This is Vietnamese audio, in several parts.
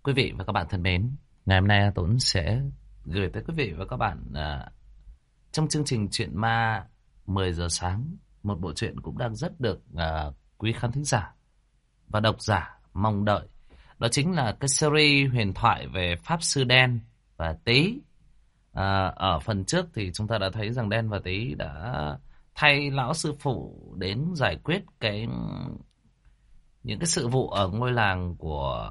Quý vị và các bạn thân mến, ngày hôm nay Tuấn sẽ gửi tới quý vị và các bạn trong chương trình Chuyện Ma 10 giờ sáng, một bộ truyện cũng đang rất được quý khán thính giả và độc giả mong đợi. Đó chính là cái series huyền thoại về Pháp Sư Đen và Tý. Ở phần trước thì chúng ta đã thấy rằng Đen và Tý đã thay lão sư phụ đến giải quyết những cái sự vụ ở ngôi làng của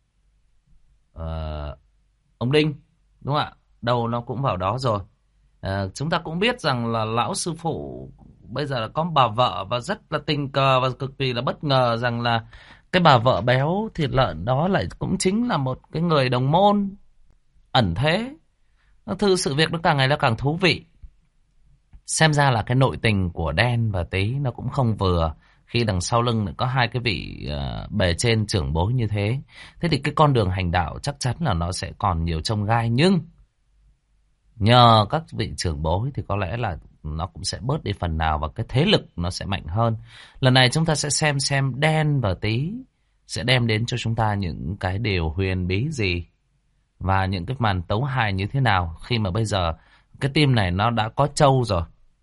ông Đinh, đúng không ạ? Đầu nó cũng vào đó rồi. Chúng ta cũng biết rằng là lão sư phụ bây giờ là có bà vợ và rất là tình cờ và cực kỳ là bất ngờ rằng là cái bà vợ béo thịt lợn đó lại cũng chính là một cái người đồng môn ẩn thế. Sự việc nó càng ngày nó càng thú vị. Xem ra là cái nội tình của Đen và Tý nó cũng không vừa, khi đằng sau lưng lại có hai cái vị bề trên trưởng bối như thế. Thế thì cái con đường hành đạo chắc chắn là nó sẽ còn nhiều chông gai. Nhưng nhờ các vị trưởng bối thì có lẽ là nó cũng sẽ bớt đi phần nào và cái thế lực nó sẽ mạnh hơn. Lần này chúng ta sẽ xem Đen và Tý sẽ đem đến cho chúng ta những cái điều huyền bí gì và những cái màn tấu hài như thế nào, khi mà bây giờ cái team này nó đã có trâu rồi.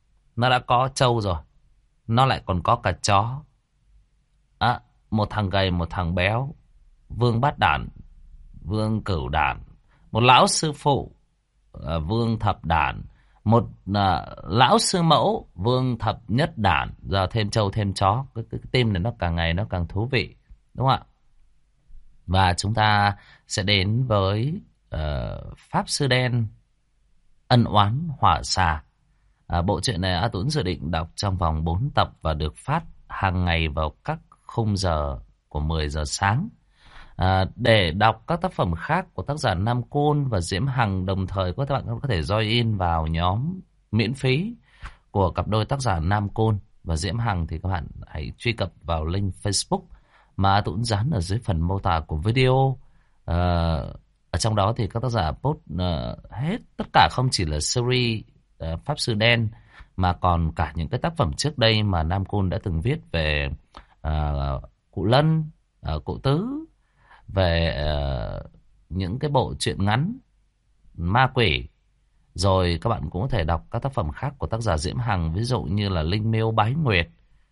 Nó lại còn có cả chó. Một thằng gầy, một thằng béo, Vương Bát Đản, Vương Cửu Đản, một lão sư phụ, Vương Thập Đản, một lão sư mẫu, Vương Thập Nhất Đản. Giờ thêm trâu thêm chó, cái team này nó càng ngày nó càng thú vị, đúng không ạ? Và chúng ta sẽ đến với Pháp Sư Đen ân oán hỏa xà. Bộ truyện này A Tuấn dự định đọc trong vòng 4 tập và được phát hàng ngày vào các khung giờ của 10 giờ sáng. Để đọc các tác phẩm khác của tác giả Nam Côn và Diễm Hằng, đồng thời các bạn có thể join in vào nhóm miễn phí của cặp đôi tác giả Nam Côn và Diễm Hằng, thì các bạn hãy truy cập vào link Facebook mà A Tuấn dán ở dưới phần mô tả của video. Ở trong đó thì các tác giả post hết tất cả, không chỉ là series Pháp Sư Đen mà còn cả những cái tác phẩm trước đây mà Nam Côn đã từng viết về cụ Lân, cụ Tứ, về những cái bộ truyện ngắn ma quỷ. Rồi các bạn cũng có thể đọc các tác phẩm khác của tác giả Diễm Hằng, ví dụ như là Linh Miêu Bái Nguyệt,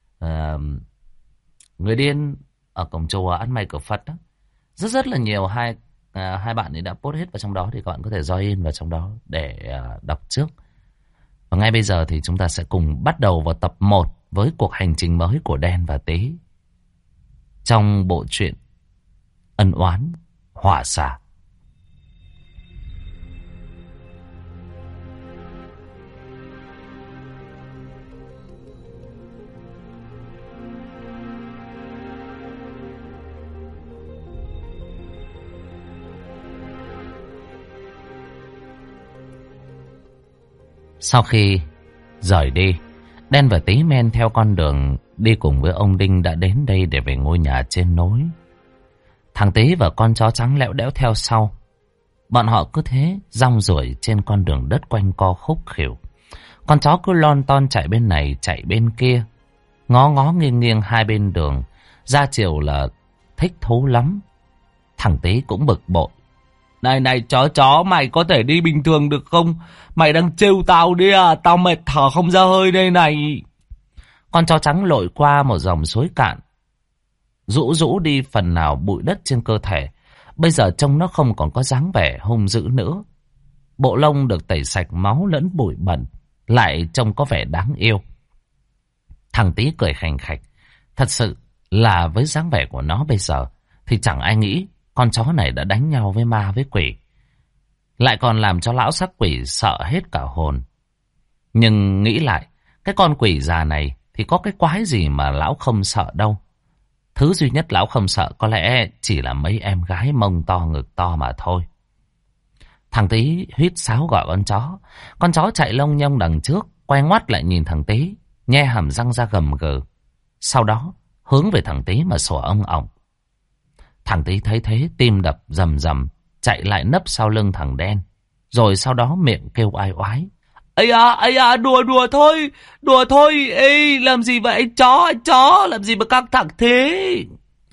Người Điên ở Cổng Chùa, Ăn Mày Cửa Phật đó. Rất là nhiều. Hai bạn ấy đã post hết vào trong đó, thì các bạn có thể join in vào trong đó để đọc trước. Và ngay bây giờ thì chúng ta sẽ cùng bắt đầu vào tập 1 với cuộc hành trình mới của Đen và Tý trong bộ truyện ân oán hỏa xà. Sau khi rời đi, Đen và Tý men theo con đường đi cùng với ông Đinh đã đến đây để về ngôi nhà trên núi. Thằng Tý và con chó trắng lẽo đẽo theo sau. Bọn họ cứ thế rong ruổi trên con đường đất quanh co khúc khỉu. Con chó cứ lon ton chạy bên này chạy bên kia, ngó nghiêng nghiêng hai bên đường. Ra chiều là thích thú lắm. Thằng Tý cũng bực bội. Này chó, mày có thể đi bình thường được không? Mày đang trêu tao đi à? Tao mệt thở không ra hơi đây này. Con chó trắng lội qua một dòng suối cạn, rũ đi phần nào bụi đất trên cơ thể. Bây giờ trông nó không còn có dáng vẻ hung dữ nữa. Bộ lông được tẩy sạch máu lẫn bụi bẩn, lại trông có vẻ đáng yêu. Thằng Tý cười khành khạch. Thật sự là với dáng vẻ của nó bây giờ thì chẳng ai nghĩ con chó này đã đánh nhau với ma với quỷ, lại còn làm cho lão sắc quỷ sợ hết cả hồn. Nhưng nghĩ lại, cái con quỷ già này thì có cái quái gì mà lão không sợ đâu. Thứ duy nhất lão không sợ có lẽ chỉ là mấy em gái mông to ngực to mà thôi. Thằng Tý huýt sáo gọi con chó. Con chó chạy lông nhông đằng trước, quay ngoắt lại nhìn thằng Tý, nhe hàm răng ra gầm gừ. Sau đó hướng về thằng Tý mà sủa ong ỏng. Thằng Tý thấy thế tim đập rầm rầm, chạy lại nấp sau lưng thằng Đen, rồi sau đó miệng kêu oai oái. Ây à, đùa thôi, ê, làm gì vậy anh chó, làm gì mà căng thẳng thế?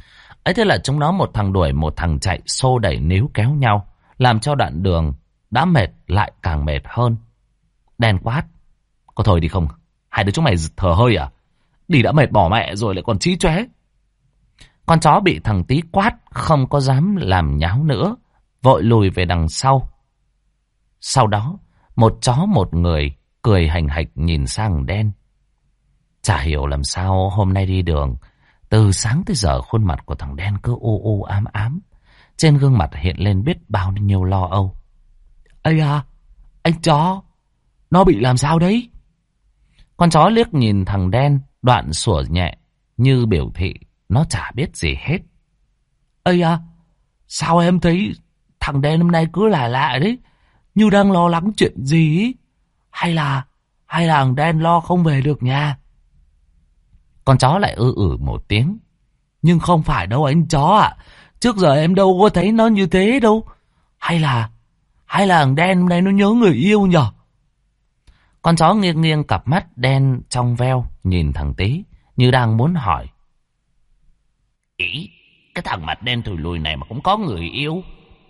Ấy thế là chúng nó một thằng đuổi một thằng chạy, xô đẩy níu kéo nhau, làm cho đoạn đường đã mệt lại càng mệt hơn. Đen quát: có thôi đi không? Hai đứa chúng mày thở hơi à? Đi đã mệt bỏ mẹ rồi lại còn chí chóe. Con chó bị thằng Tí quát không có dám làm nháo nữa, vội lùi về đằng sau. Sau đó một chó một người cười hành hạch nhìn sang Đen. Chả hiểu làm sao hôm nay đi đường, từ sáng tới giờ khuôn mặt của thằng Đen cứ u u ám ám, trên gương mặt hiện lên biết bao nhiêu lo âu. Ây à, anh chó, nó bị làm sao đấy? Con chó liếc nhìn thằng Đen, đoạn sủa nhẹ như biểu thị nó chả biết gì hết. Ây à, sao em thấy thằng Đen hôm nay cứ lạ lạ đấy, như đang lo lắng chuyện gì ý? Hay là thằng Đen lo không về được nhà? Con chó lại một tiếng. Nhưng không phải đâu anh chó ạ. Trước giờ em đâu có thấy nó như thế đâu. Hay là thằng Đen hôm nay nó nhớ người yêu nhở? Con chó nghiêng nghiêng cặp mắt đen trong veo nhìn thằng Tí như đang muốn hỏi. Ý, cái thằng mặt đen thùi lùi này mà cũng có người yêu?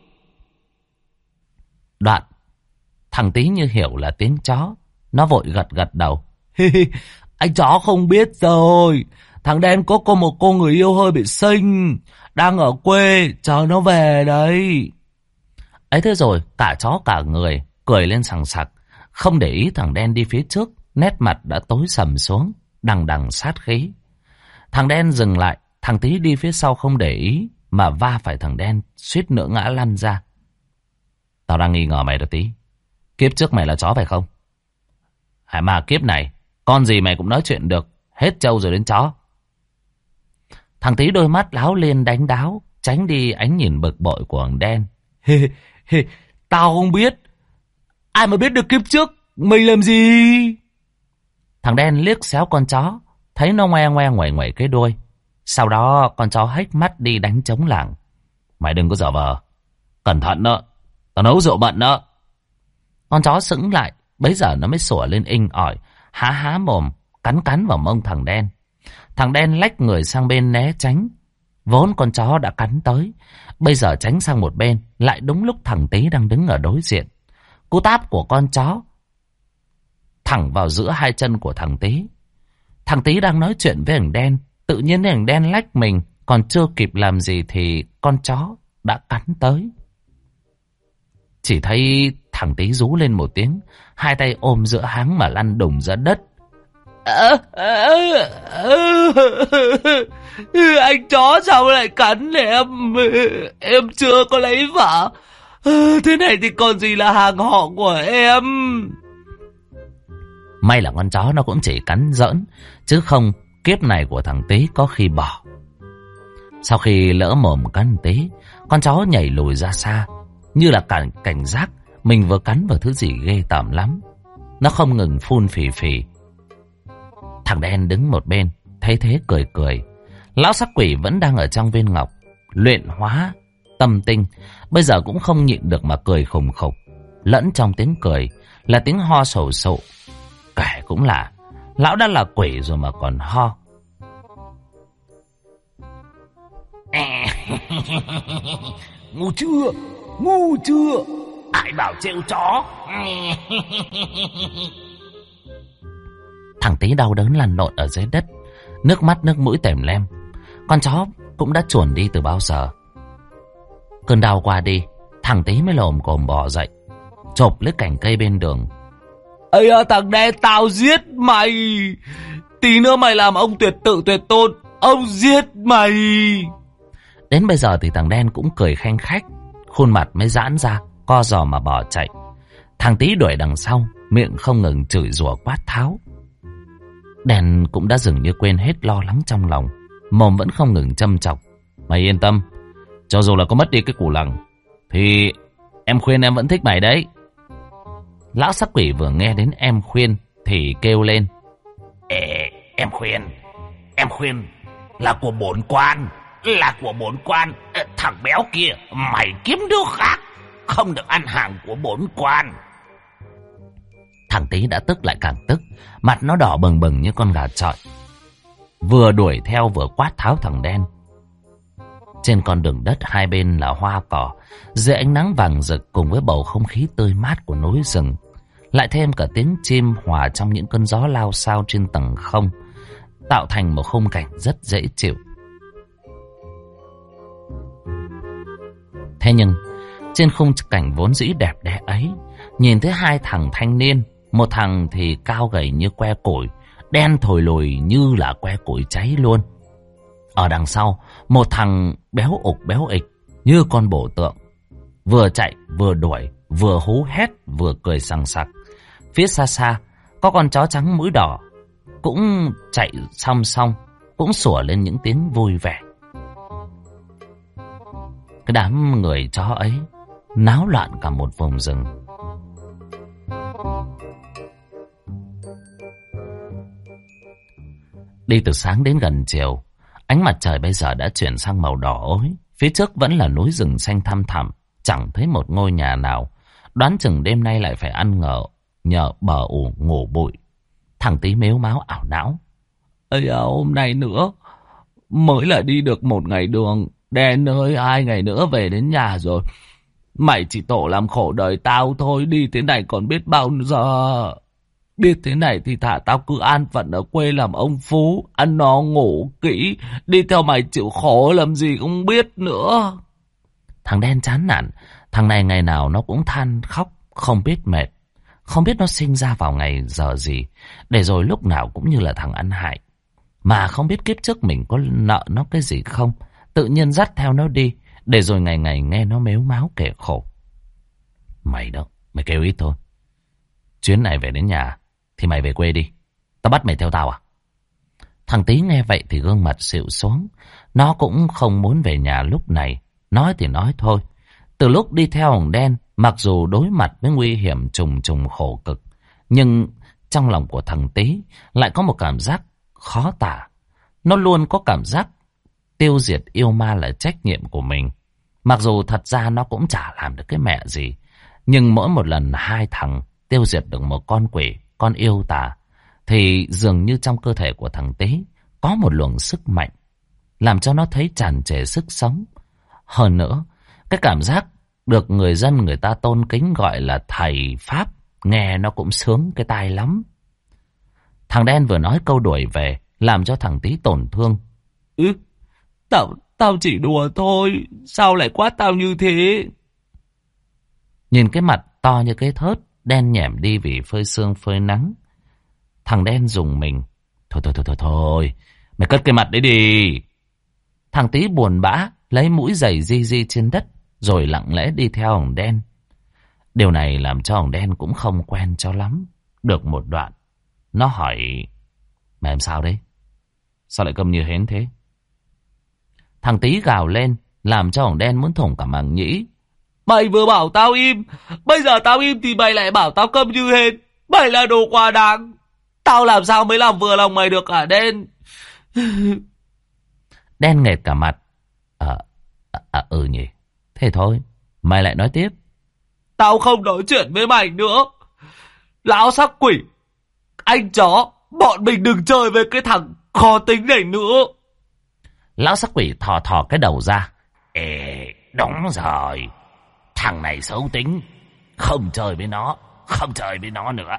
Đoạn thằng Tí như hiểu là tiếng chó, nó vội gật gật đầu. Anh chó không biết rồi. Thằng Đen có một cô người yêu hơi bị xinh, đang ở quê chờ nó về đấy. Ấy thế rồi cả chó cả người cười lên sằng sặc, không để ý thằng Đen đi phía trước, nét mặt đã tối sầm xuống, đằng đằng sát khí. Thằng Đen dừng lại, thằng Tí đi phía sau không để ý mà va phải thằng Đen, suýt nữa ngã lăn ra. Tao đang nghi ngờ mày đó Tí. Kiếp trước mày là chó phải không? Hả mà kiếp này con gì mày cũng nói chuyện được, hết trâu rồi đến chó. Thằng Tí đôi mắt láo lên đánh đáo, tránh đi ánh nhìn bực bội của thằng Đen. Tao không biết. Ai mà biết được kiếp trước mình làm gì? Thằng Đen liếc xéo con chó, thấy nó ngoe ngoe ngoẩy ngoẩy cái đuôi. Sau đó con chó hếch mắt đi đánh trống lảng. Mày đừng có giở vờ, cẩn thận đó, tao nấu rượu bận đó. Con chó sững lại, bấy giờ nó mới sủa lên inh ỏi, há há mồm, cắn cắn vào mông thằng Đen. Thằng Đen lách người sang bên né tránh. Vốn con chó đã cắn tới, bây giờ tránh sang một bên, lại đúng lúc thằng Tí đang đứng ở đối diện. Cú táp của con chó thẳng vào giữa hai chân của thằng Tí. Thằng Tí đang nói chuyện với thằng Đen, tự nhiên thằng Đen lách mình, còn chưa kịp làm gì thì con chó đã cắn tới. Chỉ thấy thằng Tí rú lên một tiếng, hai tay ôm giữa háng mà lăn đùng ra đất. Anh chó sao lại cắn em chưa có lấy vợ. Thế này thì còn gì là hàng họ của em. May là con chó nó cũng chỉ cắn giỡn, chứ không kiếp này của thằng Tí có khi bỏ. Sau khi lỡ mồm cắn Tí, con chó nhảy lùi ra xa, như là cảnh giác mình vừa cắn vào thứ gì ghê tởm lắm. Nó không ngừng phun phì phì. Thằng Đen đứng một bên, thấy thế cười cười. Lão sắc quỷ vẫn đang ở trong viên ngọc, luyện hóa tâm tinh, bây giờ cũng không nhịn được mà cười khùng khục. Lẫn trong tiếng cười là tiếng ho sầu sộ. Kể cũng là, lão đã là quỷ rồi mà còn ho. Ngu chưa? Ngu chưa? Ai bảo trêu chó? Thằng Tí đau đớn lăn lộn ở dưới đất, nước mắt nước mũi tèm lem. Con chó cũng đã chuồn đi từ bao giờ. Cơn đau qua đi, thằng Tí mới lồm cồm bò dậy, chộp lấy cành cây bên đường. Ây à, thằng Đen, tao giết mày. Tí nữa mày làm ông tuyệt tự tuyệt tôn, ông giết mày. Đến bây giờ thì thằng Đen cũng cười khanh khách, khuôn mặt mới giãn ra, co giò mà bỏ chạy. Thằng Tí đuổi đằng sau, miệng không ngừng chửi rủa quát tháo. Đen cũng đã dường như quên hết lo lắng trong lòng, mồm vẫn không ngừng châm chọc. Mày yên tâm, cho dù là có mất đi cái củ lằng thì em khuyên em vẫn thích mày đấy. Lão sắc quỷ vừa nghe đến em khuyên thì kêu lên. Em khuyên là của bổn quan, là của bổn quan. Thằng béo kia, mày kiếm đứa khác, không được ăn hàng của bổn quan. Thằng Tí đã tức lại càng tức, mặt nó đỏ bừng bừng như con gà chọi, vừa đuổi theo vừa quát tháo thằng Đen. Trên con đường đất hai bên là hoa cỏ, dưới ánh nắng vàng rực cùng với bầu không khí tươi mát của núi rừng, lại thêm cả tiếng chim hòa trong những cơn gió lao xao trên tầng không, tạo thành một khung cảnh rất dễ chịu. Thế nhưng trên khung cảnh vốn dĩ đẹp đẽ ấy, nhìn thấy hai thằng thanh niên, một thằng thì cao gầy như que củi, đen thồi lùi như là que củi cháy luôn. Ở đằng sau, một thằng béo ục béo ịch như con bổ tượng, vừa chạy vừa đuổi, vừa hú hét vừa cười sằng sặc. Phía xa xa có con chó trắng mũi đỏ cũng chạy song song, cũng sủa lên những tiếng vui vẻ. Cái đám người chó ấy náo loạn cả một vùng rừng. Đi từ sáng đến gần chiều, ánh mặt trời bây giờ đã chuyển sang màu đỏ ối. Phía trước vẫn là núi rừng xanh thăm thẳm, chẳng thấy một ngôi nhà nào. Đoán chừng đêm nay lại phải ăn nhờ bờ ủ ngủ bụi. Thằng Tí mếu máo ảo não. Ây à, hôm nay nữa mới là đi được 1 ngày đường, đen ơi, 2 ngày nữa về đến nhà rồi. Mày chỉ tổ làm khổ đời tao thôi, đi thế này còn biết bao giờ. Biết thế này thì thả tao cứ an phận ở quê làm ông phú, ăn no ngủ kỹ, đi theo mày chịu khổ làm gì cũng biết nữa. Thằng đen chán nản, thằng này ngày nào nó cũng than khóc, không biết mệt, không biết nó sinh ra vào ngày giờ gì, để rồi lúc nào cũng như là thằng ăn hại. Mà không biết kiếp trước mình có nợ nó cái gì không, tự nhiên dắt theo nó đi, để rồi ngày ngày nghe nó mếu máo kể khổ. Mày đâu, mày kêu ít thôi. Chuyến này về đến nhà thì mày về quê đi, tao bắt mày theo tao à? Thằng Tí nghe vậy thì gương mặt xịu xuống. Nó cũng không muốn về nhà lúc này. Nói thì nói thôi. Từ lúc đi theo thằng đen, mặc dù đối mặt với nguy hiểm trùng trùng khổ cực, nhưng trong lòng của thằng Tí lại có một cảm giác khó tả. Nó luôn có cảm giác tiêu diệt yêu ma là trách nhiệm của mình. Mặc dù thật ra nó cũng chả làm được cái mẹ gì, nhưng mỗi một lần hai thằng tiêu diệt được một con quỷ, con yêu tà, thì dường như trong cơ thể của thằng Tí có một luồng sức mạnh, làm cho nó thấy tràn trề sức sống. Hơn nữa, cái cảm giác được người dân người ta tôn kính gọi là thầy Pháp, nghe nó cũng sướng cái tai lắm. Thằng đen vừa nói câu đuổi về, làm cho thằng Tí tổn thương. Tao chỉ đùa thôi, sao lại quát tao như thế? Nhìn cái mặt to như cái thớt, đen nhẻm đi vì phơi sương phơi nắng, thằng đen dùng mình. Thôi, mày cất cái mặt đấy đi. Thằng Tí buồn bã lấy mũi giày di trên đất, rồi lặng lẽ đi theo thằng đen. Điều này làm cho thằng đen cũng không quen cho lắm. Được một đoạn, nó hỏi: mày làm sao đấy? Sao lại câm như hến thế? Thằng Tí gào lên, làm cho thằng đen muốn thủng cả màng nhĩ. Mày vừa bảo tao im, bây giờ tao im thì mày lại bảo tao câm như hến. Mày là đồ quá đáng. Tao làm sao mới làm vừa lòng mày được hả đen? Đen nghệt cả mặt. Ừ nhỉ. Thế thôi, mày lại nói tiếp. Tao không nói chuyện với mày nữa. Lão sắc quỷ, anh chó, bọn mình đừng chơi với cái thằng khó tính này nữa. Lão sắc quỷ thò cái đầu ra. Đúng rồi, thằng này xấu tính, không chơi với nó nữa.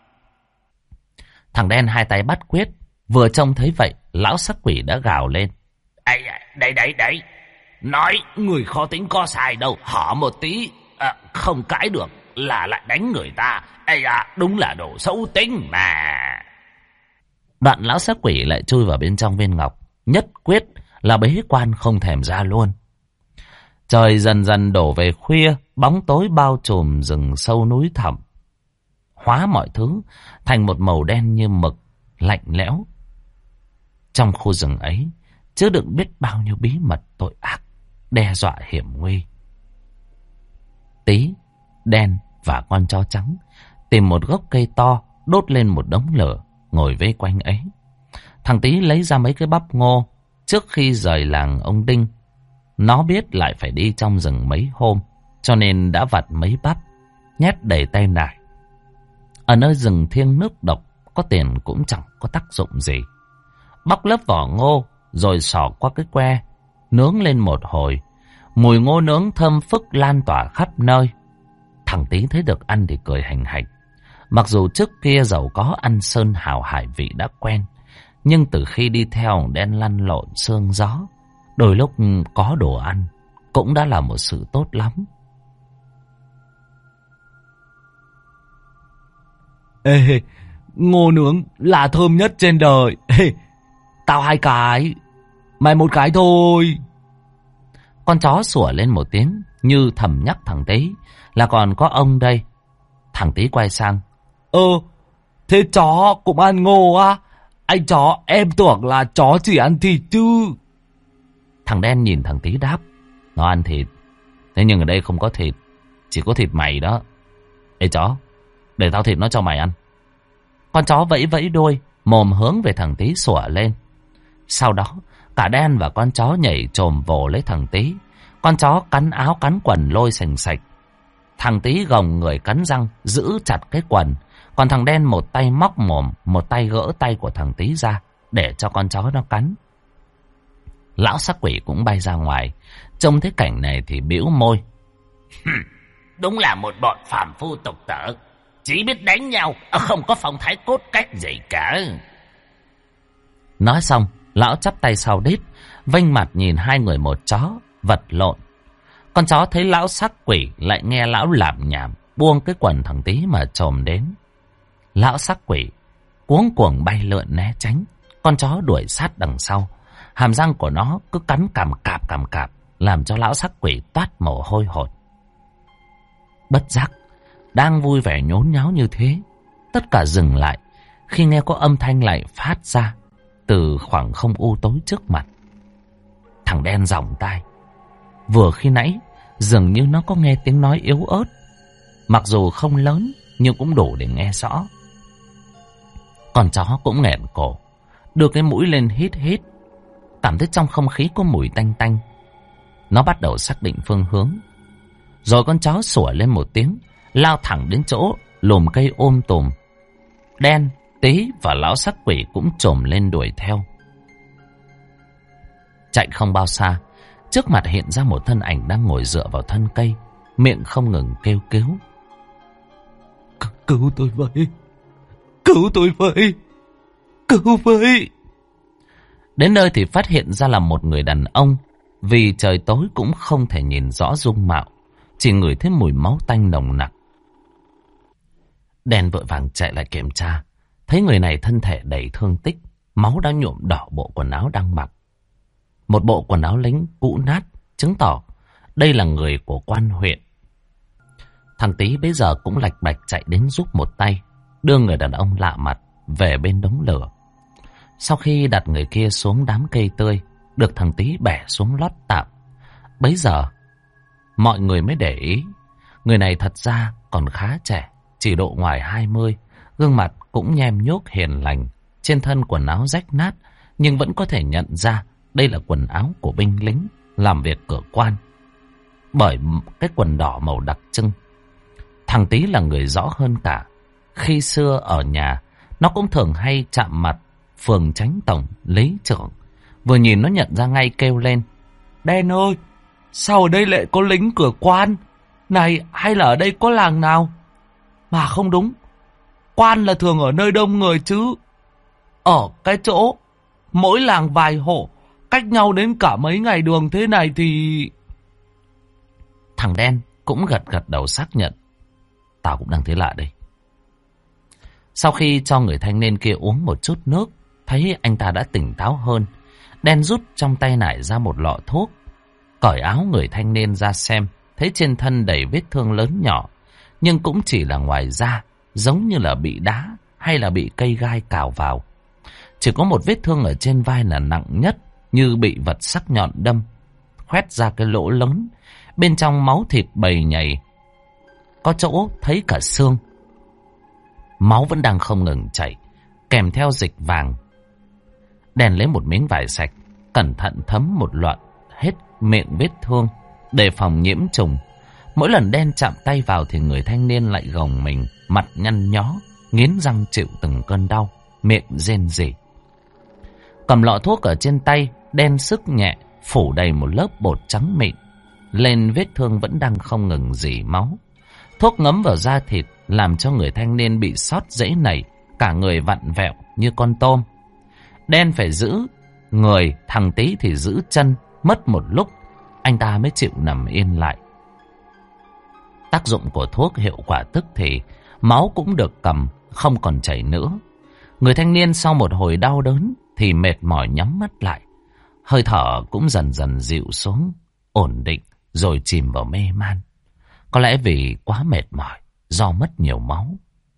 Thằng đen hai tay bắt quyết, vừa trông thấy vậy, lão sắc quỷ đã gào lên. Đấy, nói người khó tính có sai đâu, hở một tí, không cãi được là lại đánh người ta. Đúng là đồ xấu tính mà. Đoạn lão sắc quỷ lại chui vào bên trong viên ngọc, nhất quyết là bế quan không thèm ra luôn. Trời dần dần đổ về khuya, bóng tối bao trùm rừng sâu núi thẳm, hóa mọi thứ thành một màu đen như mực, lạnh lẽo. Trong khu rừng ấy chứa đựng biết bao nhiêu bí mật tội ác, đe dọa hiểm nguy. Tí, đen và con chó trắng tìm một gốc cây to, đốt lên một đống lửa, ngồi vây quanh ấy. Thằng Tí lấy ra mấy cái bắp ngô. Trước khi rời làng ông Đinh, nó biết lại phải đi trong rừng mấy hôm, cho nên đã vặt mấy bắp, nhét đầy tay nải. Ở nơi rừng thiêng nước độc, có tiền cũng chẳng có tác dụng gì. Bóc lớp vỏ ngô, rồi xỏ qua cái que, nướng lên một hồi. Mùi ngô nướng thơm phức lan tỏa khắp nơi. Thằng Tý thấy được ăn thì cười hành hạch. Mặc dù trước kia giàu có ăn sơn hào hải vị đã quen, nhưng từ khi đi theo đen lăn lộn sương gió, đôi lúc có đồ ăn cũng đã là một sự tốt lắm. Ê, ngô nướng là thơm nhất trên đời. Ê, tao 2 cái, mày 1 cái thôi. Con chó sủa lên một tiếng như thầm nhắc thằng Tý là còn có ông đây. Thằng Tý quay sang. Thế chó cũng ăn ngô á? Anh chó, em tưởng là chó chỉ ăn thịt chứ. Thằng đen nhìn thằng Tý đáp. Nó ăn thịt, thế nhưng ở đây không có thịt, chỉ có thịt mày đó. Ê chó, để tao thịt nó cho mày ăn. Con chó vẫy vẫy đuôi, mồm hướng về thằng Tý sủa lên. Sau đó cả đen và con chó nhảy chồm vồ lấy thằng Tý. Con chó cắn áo cắn quần lôi sành sạch. Thằng Tý gồng người cắn răng giữ chặt cái quần. Còn thằng đen một tay móc mồm, một tay gỡ tay của thằng Tý ra để cho con chó nó cắn. Lão sắc quỷ cũng bay ra ngoài. Trông thấy cảnh này thì bĩu môi. Đúng là một bọn phàm phu tục tử, chỉ biết đánh nhau, không có phong thái cốt cách gì cả. Nói xong, lão chắp tay sau đít, vênh mặt nhìn hai người một chó vật lộn. Con chó thấy lão sắc quỷ lại nghe lão lảm nhảm, buông cái quần thằng Tý mà chồm đến. Lão sắc quỷ cuống cuồng bay lượn né tránh. Con chó đuổi sát đằng sau. Hàm răng của nó cứ cắn cằm cạp, làm cho lão sắc quỷ toát mồ hôi hột. Bất giác, đang vui vẻ nhốn nháo như thế, tất cả dừng lại khi nghe có âm thanh lại phát ra từ khoảng không u tối trước mặt. Thằng đen giỏng tai. Vừa khi nãy dường như nó có nghe tiếng nói yếu ớt, mặc dù không lớn nhưng cũng đủ để nghe rõ. Con chó cũng nghẹn cổ, đưa cái mũi lên hít hít, cảm thấy trong không khí có mùi tanh tanh. Nó bắt đầu xác định phương hướng. Rồi con chó sủa lên một tiếng, lao thẳng đến chỗ lùm cây tùm. Đen, Tý và lão sắc quỷ cũng chồm lên đuổi theo. Chạy không bao xa, trước mặt hiện ra một thân ảnh đang ngồi dựa vào thân cây, miệng không ngừng kêu cứu. Cứu tôi với! Cứu tôi với! Cứu với! Đến nơi thì phát hiện ra là một người đàn ông. Vì trời tối cũng không thể nhìn rõ dung mạo, chỉ ngửi thấy mùi máu tanh nồng nặc. Đen vội vàng chạy lại kiểm tra, thấy người này thân thể đầy thương tích, máu đã nhuộm đỏ bộ quần áo đang mặc. Một bộ quần áo lính cũ nát, chứng tỏ đây là người của quan huyện. Thằng Tý bây giờ cũng lạch bạch chạy đến giúp một tay, đưa người đàn ông lạ mặt về bên đống lửa. Sau khi đặt người kia xuống đám cây tươi, được thằng Tý bẻ xuống lót tạm. Bấy giờ mọi người mới để ý, người này thật ra còn khá trẻ, chỉ độ ngoài 20, gương mặt cũng nhem nhuốc hiền lành, trên thân quần áo rách nát, nhưng vẫn có thể nhận ra đây là quần áo của binh lính làm việc cửa quan, bởi cái quần đỏ màu đặc trưng. Thằng Tý là người rõ hơn cả. Khi xưa ở nhà, nó cũng thường hay chạm mặt phường chánh tổng, lý trưởng. Vừa nhìn nó nhận ra ngay, kêu lên: Đen ơi, sao ở đây lại có lính cửa quan? Này, hay là ở đây có làng nào? Mà không đúng, quan là thường ở nơi đông người chứ. Ở cái chỗ mỗi làng vài hộ, cách nhau đến cả mấy ngày đường thế này thì... Thằng đen cũng gật gật đầu xác nhận: Tao cũng đang thấy lạ đây. Sau khi cho người thanh niên kia uống một chút nước, thấy anh ta đã tỉnh táo hơn, đen rút trong tay nải ra một lọ thuốc, cởi áo người thanh niên ra xem, thấy trên thân đầy vết thương lớn nhỏ, nhưng cũng chỉ là ngoài da, giống như là bị đá hay là bị cây gai cào vào. Chỉ có một vết thương ở trên vai là nặng nhất, như bị vật sắc nhọn đâm, khoét ra cái lỗ lớn, bên trong máu thịt bầy nhầy, có chỗ thấy cả xương. Máu vẫn đang không ngừng chảy, kèm theo dịch vàng. Đen lấy một miếng vải sạch, cẩn thận thấm một loạt hết miệng vết thương, đề phòng nhiễm trùng. Mỗi lần đen chạm tay vào thì người thanh niên lại gồng mình, mặt nhăn nhó, nghiến răng chịu từng cơn đau, miệng rên rỉ. Cầm lọ thuốc ở trên tay, đen sức nhẹ, phủ đầy một lớp bột trắng mịn. Lên vết thương vẫn đang không ngừng rỉ máu. Thuốc ngấm vào da thịt làm cho người thanh niên bị xót rễ nảy, cả người vặn vẹo như con tôm. Đen phải giữ người, thằng Tý thì giữ chân. Mất một lúc anh ta mới chịu nằm yên lại. Tác dụng của thuốc hiệu quả tức thì, máu cũng được cầm, không còn chảy nữa. Người thanh niên sau một hồi đau đớn thì mệt mỏi nhắm mắt lại. Hơi thở cũng dần dần dịu xuống, ổn định rồi chìm vào mê man. Có lẽ vì quá mệt mỏi do mất nhiều máu.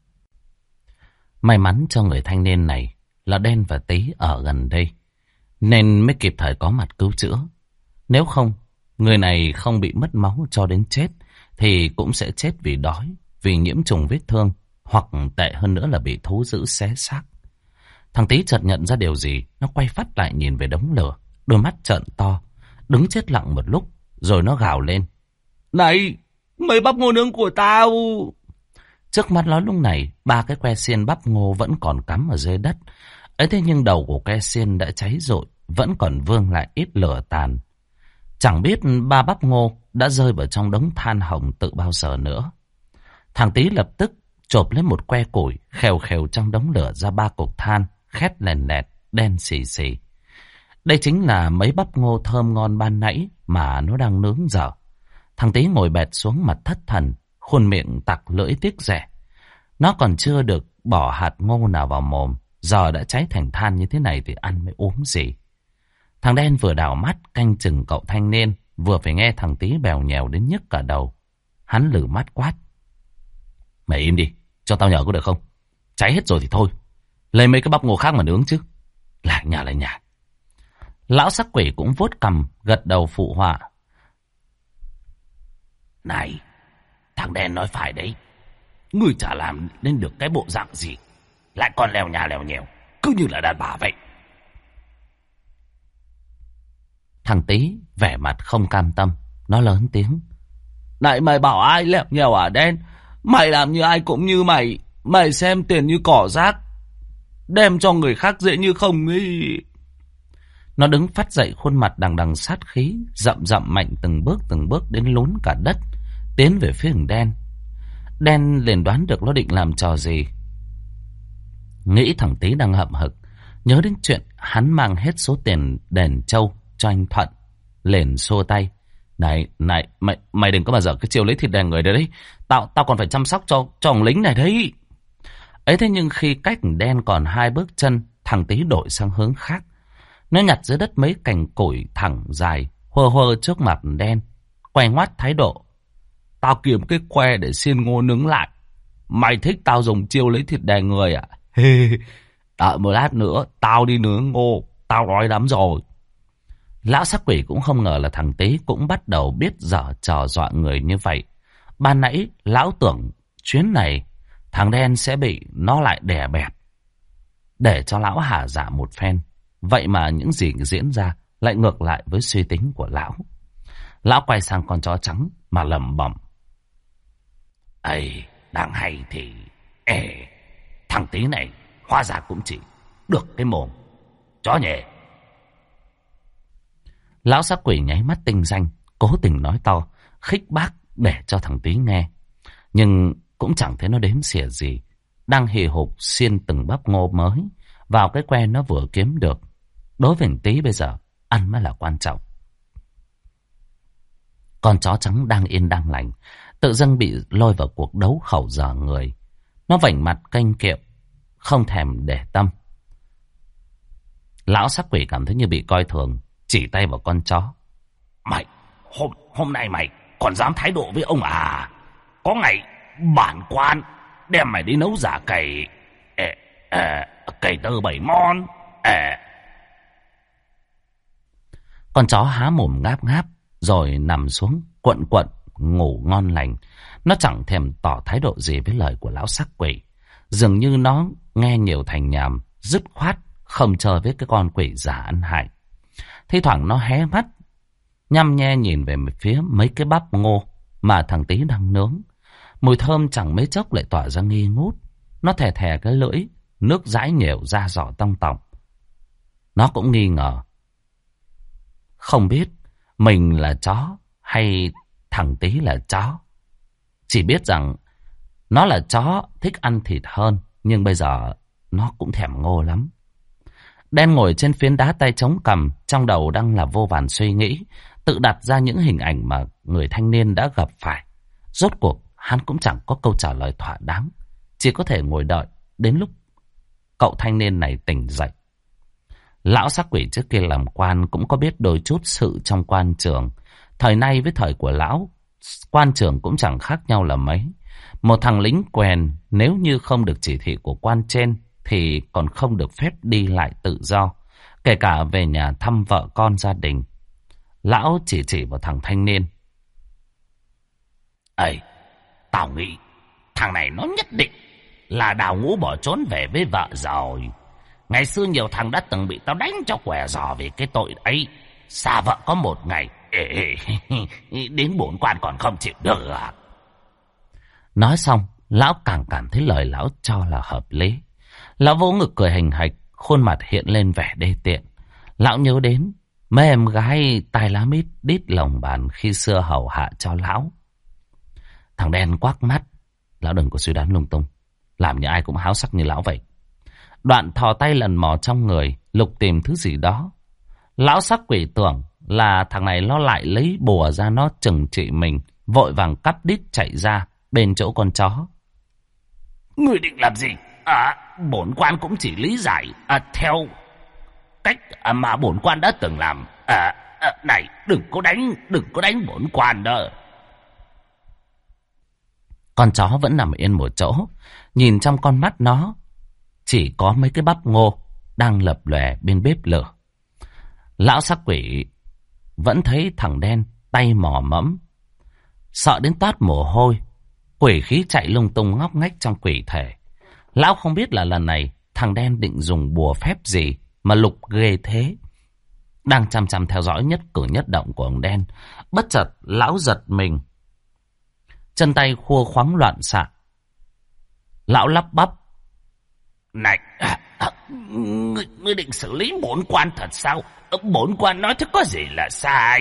May mắn cho người thanh niên này là Đen và Tý ở gần đây, nên mới kịp thời có mặt cứu chữa. Nếu không, người này không bị mất máu cho đến chết thì cũng sẽ chết vì đói, vì nhiễm trùng vết thương, hoặc tệ hơn nữa là bị thú dữ xé xác. Thằng Tý chợt nhận ra điều gì, nó quay phát lại nhìn về đống lửa, đôi mắt trợn to, đứng chết lặng một lúc, rồi nó gào lên. Này, mấy bắp ngô nướng của tao! Trước mắt nó lúc này, 3 cái que xiên bắp ngô vẫn còn cắm ở dưới đất. Ấy thế nhưng đầu của que xiên đã cháy rụi, vẫn còn vương lại ít lửa tàn. Chẳng biết 3 bắp ngô đã rơi vào trong đống than hồng từ bao giờ nữa. Thằng Tý lập tức chộp lấy một que củi, khèo khèo trong đống lửa ra 3 cục than, khét lèn lẹt, đen xì xì. Đây chính là mấy bắp ngô thơm ngon ban nãy mà nó đang nướng dở. Thằng Tý ngồi bệt xuống mặt thất thần, khuôn miệng tặc lưỡi tiếc rẻ. Nó còn chưa được bỏ hạt ngô nào vào mồm, giờ đã cháy thành than như thế này thì ăn mới uống gì. Thằng Đen vừa đảo mắt canh chừng cậu thanh niên, vừa phải nghe thằng Tý bèo nhèo đến nhức cả đầu. Hắn lử mắt quát. Mày im đi, cho tao nhờ có được không? Cháy hết rồi thì thôi, lấy mấy cái bắp ngô khác mà nướng chứ. Lại nhà. Lão sắc quỷ cũng vuốt cằm, gật đầu phụ họa. Này, thằng Đen nói phải đấy. Ngươi chả làm nên được cái bộ dạng gì, lại còn lèo nhà lèo nhèo, cứ như là đàn bà vậy. Thằng Tý vẻ mặt không cam tâm, nó lớn tiếng. Này, mày bảo ai lèo nhèo à Đen? Mày làm như ai cũng như mày. Mày xem tiền như cỏ rác, đem cho người khác dễ như không ấy. Nó đứng phát dậy, khuôn mặt đằng đằng sát khí, rậm rậm mạnh từng bước đến lún cả đất, tiến về phía thằng Đen. Đen liền đoán được nó định làm trò gì. Nghĩ thằng Tý đang hậm hực, nhớ đến chuyện hắn mang hết số tiền đền trâu cho anh Thuận, liền xua tay. Này, mày đừng có mà dở cái chiêu lấy thịt đèn người đấy. Tao còn phải chăm sóc cho ông lính này đấy. Ấy thế nhưng khi cách Đen còn 2 bước chân, thằng Tý đổi sang hướng khác. Nó nhặt dưới đất mấy cành củi thẳng dài, hơ trước mặt Đen, quay ngoắt thái độ. Tao kiếm cái que để xiên ngô nướng lại. Mày thích tao dùng chiêu lấy thịt đè người à? Đợi một lát nữa, tao đi nướng ngô, tao đói lắm rồi. Lão sắc quỷ cũng không ngờ là thằng Tý cũng bắt đầu biết dở trò dọa người như vậy. Ban nãy, lão tưởng chuyến này, thằng Đen sẽ bị nó lại đè bẹp, để cho lão hả dạ một phen. Vậy mà những gì diễn ra lại ngược lại với suy tính của lão. Lão quay sang con chó trắng mà lẩm bẩm. Ây, đang hay thì... thằng Tý này hóa ra cũng chỉ được cái mồm chó nhẹ. Lão sắc quỷ nháy mắt tinh danh, cố tình nói to, khích bác để cho thằng Tý nghe. Nhưng cũng chẳng thấy nó đếm xỉa gì, đang hì hục xiên từng bắp ngô mới vào cái que nó vừa kiếm được. Đối với thằng Tý bây giờ, ăn mới là quan trọng. Con chó trắng đang yên đang lành, tự dưng bị lôi vào cuộc đấu khẩu dở người. Nó vảnh mặt kênh kiệu, không thèm để tâm. Lão sắc quỷ cảm thấy như bị coi thường, chỉ tay vào con chó. Mày, hôm nay mày còn dám thái độ với ông à? Có ngày bản quan đem mày đi nấu giả cày cày tơ 7 món. Con chó há mồm ngáp ngáp, rồi nằm xuống quận ngủ ngon lành. Nó chẳng thèm tỏ thái độ gì với lời của lão sắc quỷ. Dường như nó nghe nhiều thành nhảm, dứt khoát không chơi với cái con quỷ giả ăn hại. Thi thoảng nó hé mắt, nhăm nhe nhìn về phía mấy cái bắp ngô mà thằng Tý đang nướng. Mùi thơm chẳng mấy chốc lại tỏa ra nghi ngút. Nó thè thè cái lưỡi, nước dãi nhểu ra giỏ tong tọng. Nó cũng nghi ngờ. không biết mình là chó hay thằng Tý là chó. Chỉ biết rằng nó là chó thích ăn thịt hơn, nhưng bây giờ nó cũng thèm ngô lắm. Đen ngồi trên phiến đá tay chống cằm, trong đầu đang là vô vàn suy nghĩ, tự đặt ra những hình ảnh mà người thanh niên đã gặp phải. Rốt cuộc hắn cũng chẳng có câu trả lời thỏa đáng, chỉ có thể ngồi đợi đến lúc cậu thanh niên này tỉnh dậy. Lão sắc quỷ trước kia làm quan cũng có biết đôi chút sự trong quan trường. Thời nay với thời của lão, quan trường cũng chẳng khác nhau là mấy. Một thằng lính quèn nếu như không được chỉ thị của quan trên thì còn không được phép đi lại tự do, kể cả về nhà thăm vợ con gia đình. Lão chỉ vào thằng thanh niên. Ê, tao nghĩ thằng này nó nhất định là đào ngũ bỏ trốn về với vợ rồi. Ngày xưa nhiều thằng đã từng bị tao đánh cho què giò vì cái tội ấy. Xa vợ có một ngày, đến bổn quan còn không chịu được. Nói xong, lão càng cảm thấy lời lão cho là hợp lý. Lão vỗ ngực cười hình hạch, khuôn mặt hiện lên vẻ đê tiện. Lão nhớ đến mấy em gái tai lá mít đít lồng bàn khi xưa hầu hạ cho lão. Thằng đen quắc mắt. Lão đừng có suy đoán lung tung, làm như ai cũng háo sắc như lão vậy. Đoạn thò tay lần mò trong người, lục tìm thứ gì đó. Lão sắc quỷ tưởng là thằng này nó lại lấy bùa ra nó trừng trị mình, vội vàng cắp đít chạy ra bên chỗ con chó. Ngươi định làm gì? Bổn quan cũng chỉ lý giải theo cách mà bổn quan đã từng làm. Này, đừng có đánh bổn quan đó. Con chó vẫn nằm yên một chỗ, nhìn trong con mắt nó chỉ có mấy cái bắp ngô đang lập lòe bên bếp lửa. Lão sắc quỷ vẫn thấy thằng đen tay mò mẫm, sợ đến toát mồ hôi, quỷ khí chạy lung tung ngóc ngách trong quỷ thể. Lão không biết là lần này thằng đen định dùng bùa phép gì mà lục ghê thế. Đang chăm chăm theo dõi nhất cử nhất động của ông đen, bất chợt lão giật mình, chân tay khua khoắng loạn xạ. Lão lắp bắp. Này, ngươi định xử lý bổn quan thật sao? Bổn quan nói thế có gì là sai?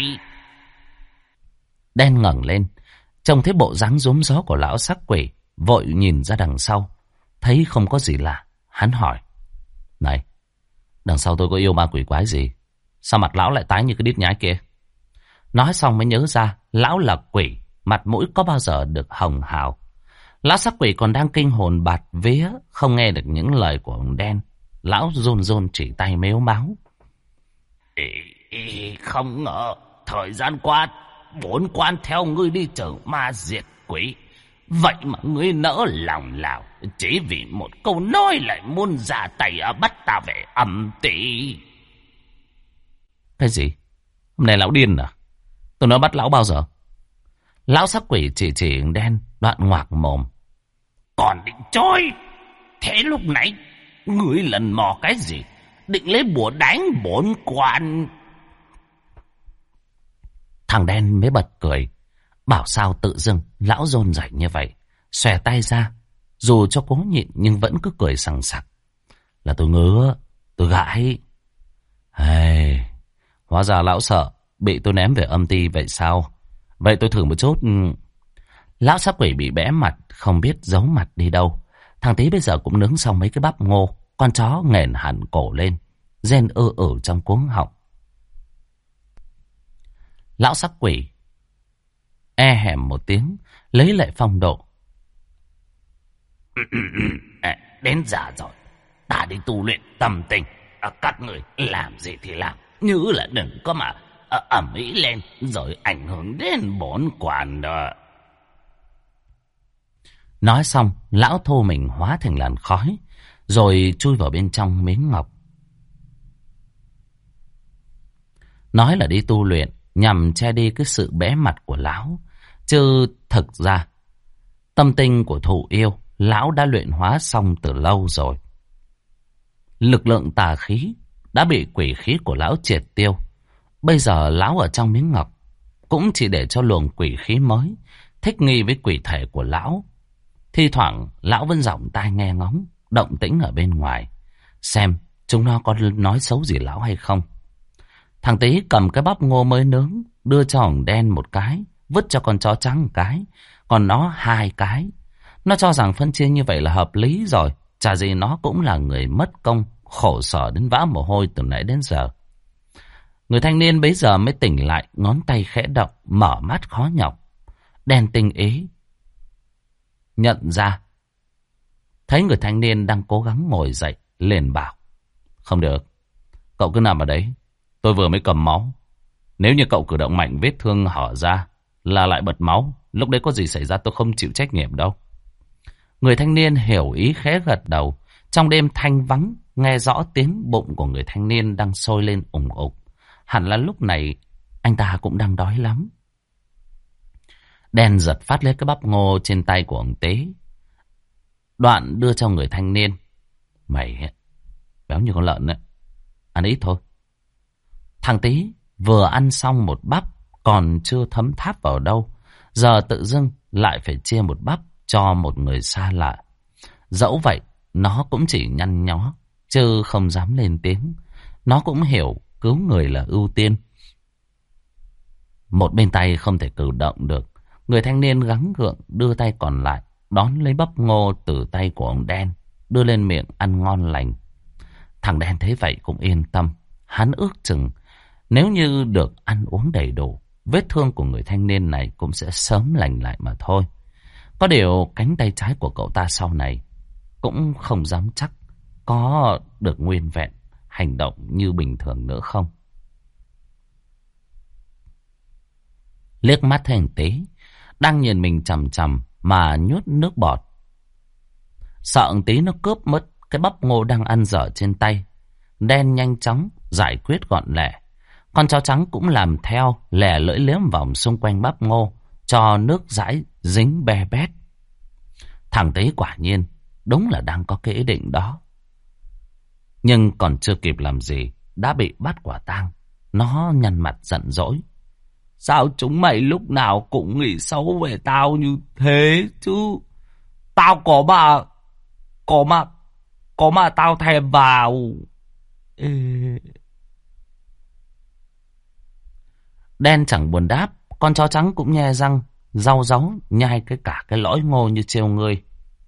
Đen ngẩng lên, trông thấy bộ dáng rúm gió của lão sắc quỷ, vội nhìn ra đằng sau, thấy không có gì lạ, hắn hỏi. Này, đằng sau tôi có yêu ma quỷ quái gì? Sao mặt lão lại tái như cái đít nhái kia? Nói xong mới nhớ ra, lão là quỷ, mặt mũi có bao giờ được hồng hào. Lão sắc quỷ còn đang kinh hồn bạt vía, không nghe được những lời của ông đen. Lão run run chỉ tay mếu máu. Không ngờ thời gian qua bổn quan theo ngươi đi chở ma diệt quỷ, vậy mà ngươi nỡ lòng nào chỉ vì một câu nói lại muốn ra tay bắt ta về âm tỷ. Cái gì? Hôm nay lão điên à? Tôi nói bắt lão bao giờ? Lão sắc quỷ chỉ đen, đoạn ngoạc mồm. Còn định trôi? Thế lúc nãy ngươi lần mò cái gì? Định lấy bùa đánh bổn quan? Thằng đen mới bật cười, bảo sao tự dưng lão rôn rẩy như vậy, xòe tay ra, dù cho cố nhịn nhưng vẫn cứ cười sằng sặc. Là tôi ngứa, tôi gãi. Hey, hóa ra lão sợ bị tôi ném về âm ty vậy sao? Vậy tôi thử một chút. Lão sắc quỷ bị bẽ mặt, không biết giấu mặt đi đâu. Thằng Tý bây giờ cũng nướng xong mấy cái bắp ngô. Con chó nghển hẳn cổ lên, rên trong cuống họng. Lão sắc quỷ hèm một tiếng, lấy lại phong độ. Đến giờ rồi, ta đi tu luyện tâm tình. Các người làm gì thì làm, nhớ là đừng có mà ầm ĩ lên rồi ảnh hưởng đến bổn quan đó. Nói xong, lão thô mình hóa thành làn khói, rồi chui vào bên trong miếng ngọc. Nói là đi tu luyện nhằm che đi cái sự bẽ mặt của lão, chứ thực ra tâm tinh của thụ yêu lão đã luyện hóa xong từ lâu rồi. Lực lượng tà khí đã bị quỷ khí của lão triệt tiêu. Bây giờ lão ở trong miếng ngọc cũng chỉ để cho luồng quỷ khí mới thích nghi với quỷ thể của lão. Thi thoảng lão vẫn giọng tai nghe ngóng động tĩnh ở bên ngoài, xem chúng nó có nói xấu gì lão hay không. Thằng Tý cầm cái bắp ngô mới nướng, đưa cho thằng Đen một cái, vứt cho con chó trắng một cái, còn nó 2 cái. Nó cho rằng phân chia như vậy là hợp lý rồi, chả gì nó cũng là người mất công, khổ sở đến vã mồ hôi từ nãy đến giờ. Người thanh niên bấy giờ mới tỉnh lại, ngón tay khẽ động, mở mắt khó nhọc. Đen tinh ý nhận ra, thấy người thanh niên đang cố gắng ngồi dậy, liền bảo: không được, cậu cứ nằm ở đấy, tôi vừa mới cầm máu. Nếu như cậu cử động mạnh, vết thương hở ra là lại bật máu, lúc đấy có gì xảy ra tôi không chịu trách nhiệm đâu. Người thanh niên hiểu ý khẽ gật đầu. Trong đêm thanh vắng, nghe rõ tiếng bụng của người thanh niên đang sôi lên ủng ục. Hẳn là lúc này anh ta cũng đang đói lắm. Đen giật phát lấy cái bắp ngô trên tay của ông Tế, đoạn đưa cho người thanh niên. Mày béo như con lợn đấy, ăn ít thôi. Thằng Tý vừa ăn xong một bắp còn chưa thấm tháp vào đâu, giờ tự dưng lại phải chia một bắp cho một người xa lạ. Dẫu vậy nó cũng chỉ nhăn nhó chứ không dám lên tiếng. Nó cũng hiểu cứu người là ưu tiên. Một bên tay không thể cử động được, người thanh niên gắng gượng đưa tay còn lại đón lấy bắp ngô từ tay của ông Đen, đưa lên miệng ăn ngon lành. Thằng Đen thấy vậy cũng yên tâm. Hắn ước chừng nếu như được ăn uống đầy đủ, vết thương của người thanh niên này cũng sẽ sớm lành lại mà thôi. Có điều cánh tay trái của cậu ta sau này cũng không dám chắc có được nguyên vẹn, hành động như bình thường nữa không. Liếc mắt thấy thằng Tý đang nhìn mình chằm chằm mà nhốt nước bọt. Sợ thằng Tý nó cướp mất cái bắp ngô đang ăn dở trên tay, Đen nhanh chóng giải quyết gọn lẹ. Con chó trắng cũng làm theo, lè lưỡi liếm vòng xung quanh bắp ngô, cho nước dãi dính be bét. Thằng Tý quả nhiên đúng là đang có cái ý định đó. Nhưng còn chưa kịp làm gì đã bị bắt quả tang. Nó nhăn mặt giận dỗi. Sao chúng mày lúc nào cũng nghĩ xấu về tao như thế chứ? Tao có mà tao thèm vào. Ê... Đen chẳng buồn đáp. Con chó trắng cũng nhe răng rau ráu nhai cả cái lõi ngô như trêu ngươi.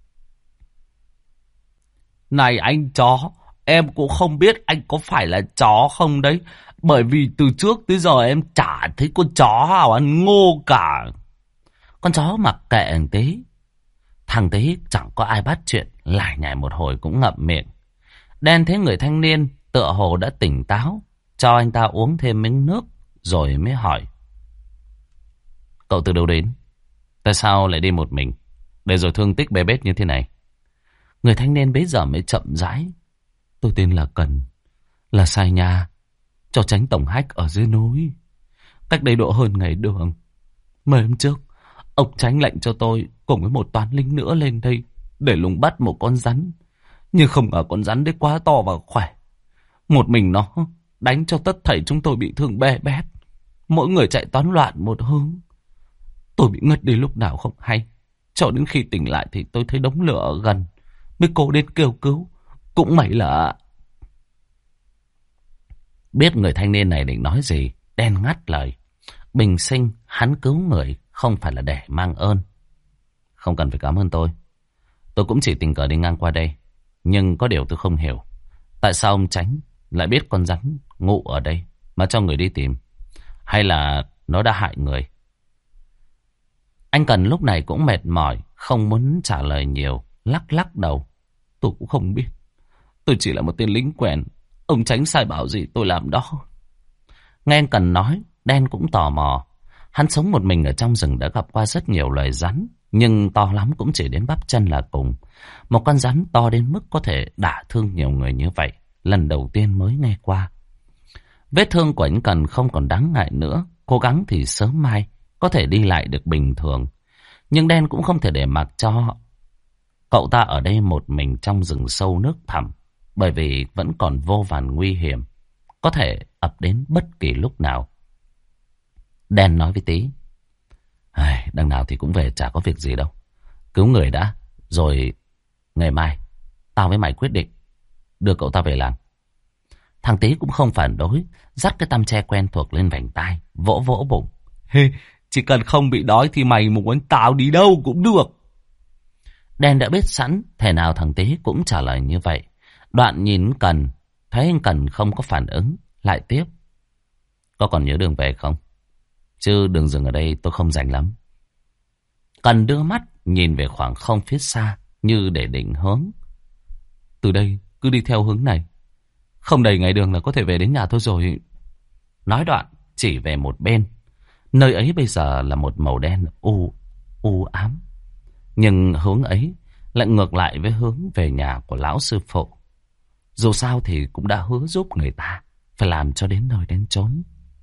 Này anh chó, em cũng không biết anh có phải là chó không đấy. Bởi vì từ trước tới giờ em chả thấy con chó nào ăn ngô cả. Con chó mặc kệ thằng Tý. Thằng Tý chẳng có ai bắt chuyện, lải nhải một hồi cũng ngậm miệng. Đen thấy người thanh niên tựa hồ đã tỉnh táo, cho anh ta uống thêm miếng nước rồi mới hỏi: cậu từ đâu đến? Tại sao lại đi một mình, để rồi thương tích bê bết như thế này? Người thanh niên bấy giờ mới chậm rãi: tôi tên là Cần, là sai nhà cho tránh tổng hách ở dưới núi. Cách đây độ hơn ngày đường. Mấy hôm trước ông tránh lệnh cho tôi cùng với một toán lính nữa lên đây để lùng bắt một con rắn. Nhưng không ngờ con rắn đấy quá to và khỏe. Một mình nó đánh cho tất thảy chúng tôi bị thương be bét. Mỗi người chạy toán loạn một hướng. Tôi bị ngất đi lúc nào không hay. Cho đến khi tỉnh lại thì tôi thấy đống lửa ở gần, mới cố đến kêu cứu. Cũng may là... Biết người thanh niên này định nói gì, Đen ngắt lời. Bình sinh hắn cứu người không phải là để mang ơn. Không cần phải cảm ơn tôi. Tôi cũng chỉ tình cờ đi ngang qua đây. Nhưng có điều tôi không hiểu, tại sao ông Tránh lại biết con rắn ngụ ở đây mà cho người đi tìm? Hay là nó đã hại người? Anh Cần lúc này cũng mệt mỏi, không muốn trả lời nhiều, lắc lắc đầu. Tôi cũng không biết. Tôi chỉ là một tên lính quèn. Ông Tránh sai bảo gì tôi làm đó. Nghe anh Cần nói, Đen cũng tò mò. Hắn sống một mình ở trong rừng đã gặp qua rất nhiều loài rắn, nhưng to lắm cũng chỉ đến bắp chân là cùng. Một con rắn to đến mức có thể đả thương nhiều người như vậy, lần đầu tiên mới nghe qua. Vết thương của anh Cần không còn đáng ngại nữa. Cố gắng thì sớm mai có thể đi lại được bình thường. Nhưng Đen cũng không thể để mặc cho cậu ta ở đây một mình trong rừng sâu nước thẳm, bởi vì vẫn còn vô vàn nguy hiểm có thể ập đến bất kỳ lúc nào. Đen nói với Tý: đằng nào thì cũng về, chả có việc gì đâu. Cứu người đã, rồi ngày mai tao với mày quyết định đưa cậu ta về làng. Thằng Tý cũng không phản đối, dắt cái tăm tre quen thuộc lên vành tai, vỗ vỗ bụng. Chỉ cần không bị đói thì mày muốn tao đi đâu cũng được. Đen đã biết sẵn, thể nào thằng Tý cũng trả lời như vậy. Đoạn nhìn Cần, thấy anh Cần không có phản ứng, lại tiếp. Có còn nhớ đường về không? Chứ đường dừng ở đây tôi không rành lắm. Cần đưa mắt nhìn về khoảng không phía xa như để định hướng. Từ đây cứ đi theo hướng này, không đầy ngày đường là có thể về đến nhà thôi rồi. Nói đoạn chỉ về một bên. Nơi ấy bây giờ là một màu đen u ám. Nhưng hướng ấy lại ngược lại với hướng về nhà của lão sư phụ. Dù sao thì cũng đã hứa giúp người ta phải làm cho đến nơi đến chốn.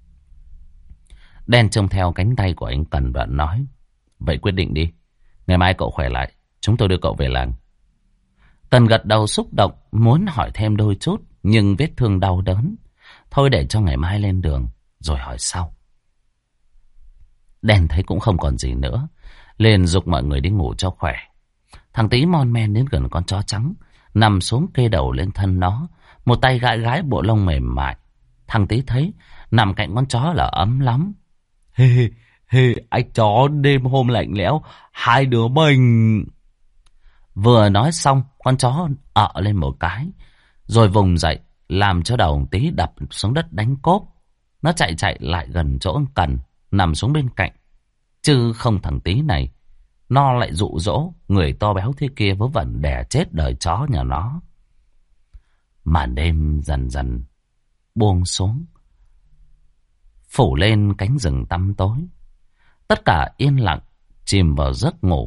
Đen trông theo cánh tay của anh Cần, đoạn nói. Vậy quyết định đi, ngày mai cậu khỏe lại, chúng tôi đưa cậu về làng. Cần gật đầu xúc động, muốn hỏi thêm đôi chút, nhưng vết thương đau đớn. Thôi để cho ngày mai lên đường, rồi hỏi sau. Đen thấy cũng không còn gì nữa, liền giục mọi người đi ngủ cho khỏe. Thằng Tý mon men đến gần con chó trắng, nằm xuống kê đầu lên thân nó, một tay gãi gãi bộ lông mềm mại. Thằng Tý thấy nằm cạnh con chó là ấm lắm. Anh chó đêm hôm lạnh lẽo, hai đứa mình. Vừa nói xong, con chó ợ lên một cái, rồi vùng dậy, làm cho đầu thằng Tý đập xuống đất đánh cốp. Nó chạy lại gần chỗ ông Cần, nằm xuống bên cạnh. Chứ không thằng Tý này, nó lại dụ dỗ người to béo thế kia vớ vẩn đẻ chết đời chó nhà nó. Màn đêm dần dần buông xuống, phủ lên cánh rừng tăm tối. Tất cả yên lặng, chìm vào giấc ngủ.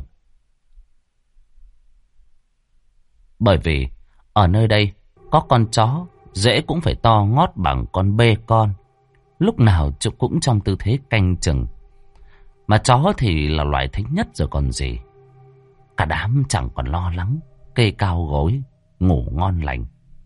Bởi vì ở nơi đây có con chó, dễ cũng phải to ngót bằng con bê con, lúc nào cũng trong tư thế canh chừng. Mà chó thì là loài thích nhất rồi còn gì. Cả đám chẳng còn lo lắng, kê cao gối, ngủ ngon lành.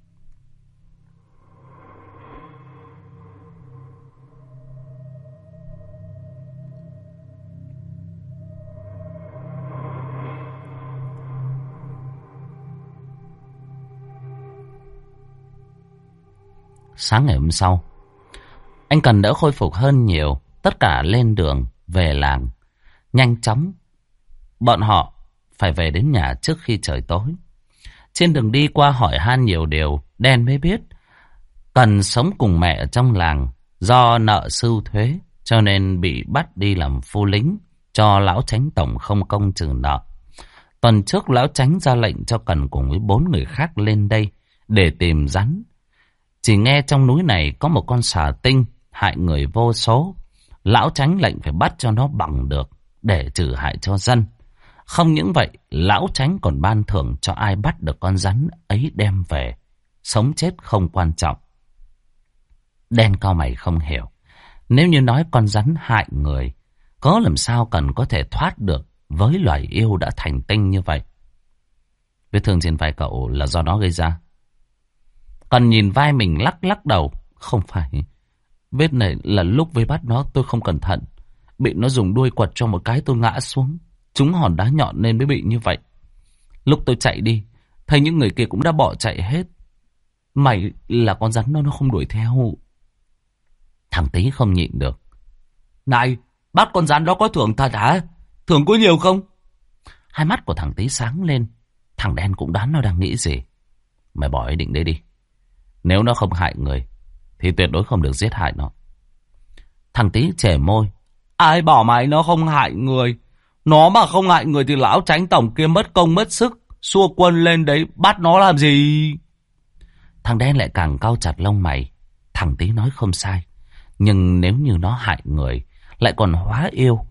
Sáng ngày hôm sau, anh Cần đã khôi phục hơn nhiều. Tất cả lên đường về làng. Nhanh chóng, bọn họ phải về đến nhà trước khi trời tối. Trên đường đi qua hỏi han nhiều điều, Đen mới biết Cần sống cùng mẹ ở trong làng. Do nợ sưu thuế cho nên bị bắt đi làm phu lính cho lão chánh tổng không công trừ nợ. Tuần trước lão chánh ra lệnh cho Cần cùng với 4 người khác lên đây để tìm rắn. Chỉ nghe trong núi này có một con xà tinh hại người vô số. Lão chánh lệnh phải bắt cho nó bằng được để trừ hại cho dân. Không những vậy, lão chánh còn ban thưởng cho ai bắt được con rắn ấy đem về. Sống chết không quan trọng. Đen cau mày không hiểu. Nếu như nói con rắn hại người, có làm sao Cần có thể thoát được với loài yêu đã thành tinh như vậy? Vết thương trên vai cậu là do nó gây ra. Cần nhìn vai mình lắc đầu. Không phải. Vết này là lúc vây bắt nó tôi không cẩn thận, bị nó dùng đuôi quật cho một cái tôi ngã xuống, trúng hòn đá nhọn nên mới bị như vậy. Lúc tôi chạy đi, thấy những người kia cũng đã bỏ chạy hết. Mày là con rắn nó không đuổi theo. Thằng Tý không nhịn được. Này, bắt con rắn đó có thưởng thật hả? Thưởng có nhiều không? Hai mắt của thằng Tý sáng lên. Thằng Đen cũng đoán nó đang nghĩ gì. Mày bỏ ý định đấy đi. Nếu nó không hại người thì tuyệt đối không được giết hại nó. Thằng Tý chề môi. Ai bảo mày nó không hại người? Nó mà không hại người thì lão chánh tổng kia mất công mất sức xua quân lên đấy bắt nó làm gì? Thằng Đen lại càng cau chặt lông mày. Thằng Tý nói không sai. Nhưng nếu như nó hại người lại còn hóa yêu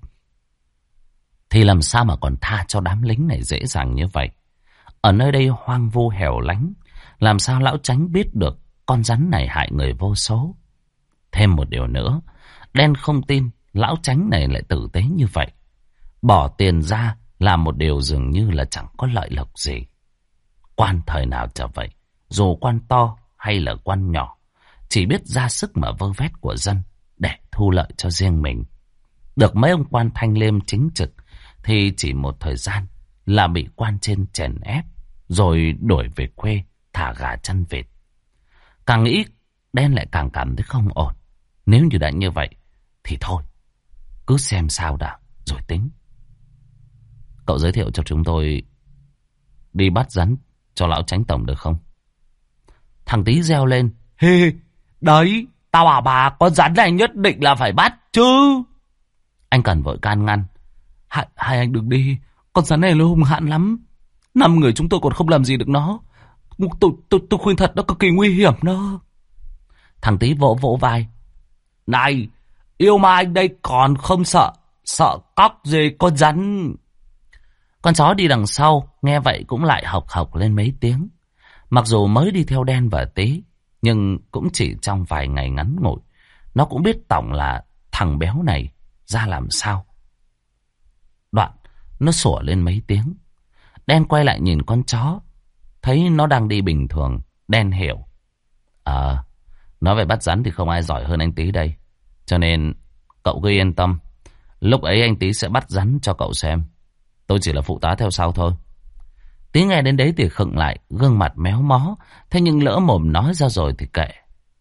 thì làm sao mà còn tha cho đám lính này dễ dàng như vậy? Ở nơi đây hoang vu hẻo lánh, làm sao lão chánh biết được con rắn này hại người vô số? Thêm một điều nữa, Đen không tin lão chánh này lại tử tế như vậy. Bỏ tiền ra làm một điều dường như là chẳng có lợi lộc gì. Quan thời nào trở vậy, dù quan to hay là quan nhỏ, chỉ biết ra sức mà vơ vét của dân để thu lợi cho riêng mình. Được mấy ông quan thanh liêm chính trực thì chỉ một thời gian là bị quan trên chèn ép, rồi đuổi về quê thả gà chăn vịt. Càng nghĩ Đen lại càng cảm thấy không ổn. Nếu như đã như vậy thì thôi, cứ xem sao đã rồi tính. Cậu giới thiệu cho chúng tôi đi bắt rắn cho lão Chánh tổng được không? Thằng Tý reo lên. Hê, đấy, tao bảo bà, con rắn này nhất định là phải bắt chứ. Anh Cần vội can ngăn. Hai anh đừng đi, con rắn này nó hung hãn lắm. 5 người chúng tôi còn không làm gì được nó. Tôi khuyên thật, nó cực kỳ nguy hiểm đó. Thằng Tý vỗ vỗ vai. Này, yêu ma anh đây còn không sợ. Sợ cóc gì con rắn. Con chó đi đằng sau, nghe vậy cũng lại hộc hộc lên mấy tiếng. Mặc dù mới đi theo Đen và Tý, nhưng cũng chỉ trong vài ngày ngắn ngủi. Nó cũng biết tổng là thằng béo này ra làm sao. Đoạn, nó sủa lên mấy tiếng. Đen quay lại nhìn con chó. Thấy nó đang đi bình thường. Đen hiểu. Nói về bắt rắn thì không ai giỏi hơn anh Tý đây. Cho nên cậu cứ yên tâm. Lúc ấy anh Tý sẽ bắt rắn cho cậu xem. Tôi chỉ là phụ tá theo sau thôi. Tý nghe đến đấy thì khựng lại, gương mặt méo mó. Thế nhưng lỡ mồm nói ra rồi thì kệ.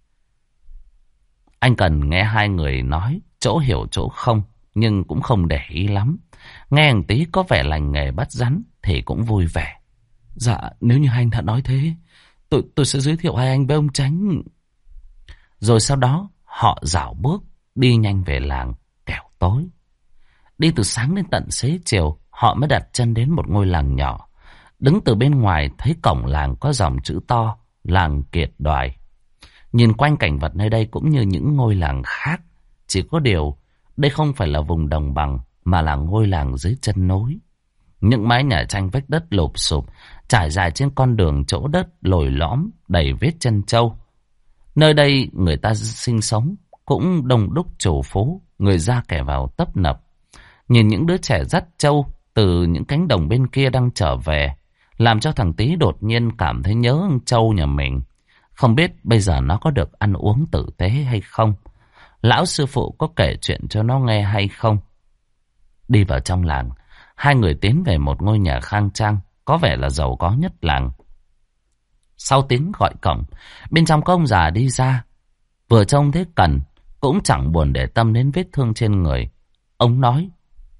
Anh Cần nghe hai người nói, chỗ hiểu chỗ không, nhưng cũng không để ý lắm. Nghe thằng Tý có vẻ lành nghề bắt rắn thì cũng vui vẻ. Dạ, nếu như anh đã nói thế, tôi sẽ giới thiệu hai anh với ông Chánh. Rồi sau đó họ rảo bước đi nhanh về làng kẻo tối. Đi từ sáng đến tận xế chiều, họ mới đặt chân đến một ngôi làng nhỏ. Đứng từ bên ngoài thấy cổng làng có dòng chữ to, làng Kiệt Đoài. Nhìn quanh cảnh vật nơi đây cũng như những ngôi làng khác. Chỉ có điều, đây không phải là vùng đồng bằng, mà là ngôi làng dưới chân núi. Những mái nhà tranh vách đất lụp xụp, trải dài trên con đường chỗ đất lồi lõm, đầy vết chân trâu. Nơi đây người ta sinh sống, cũng đông đúc trổ phố, người ra kẻ vào tấp nập. Nhìn những đứa trẻ dắt trâu từ những cánh đồng bên kia đang trở về, làm cho thằng Tý đột nhiên cảm thấy nhớ ông trâu nhà mình. Không biết bây giờ nó có được ăn uống tử tế hay không? Lão sư phụ có kể chuyện cho nó nghe hay không? Đi vào trong làng, hai người tiến về một ngôi nhà khang trang, có vẻ là giàu có nhất làng. Sau tiếng gọi cổng, bên trong có ông già đi ra. Vừa trông thấy Cần, cũng chẳng buồn để tâm đến vết thương trên người. Ông nói.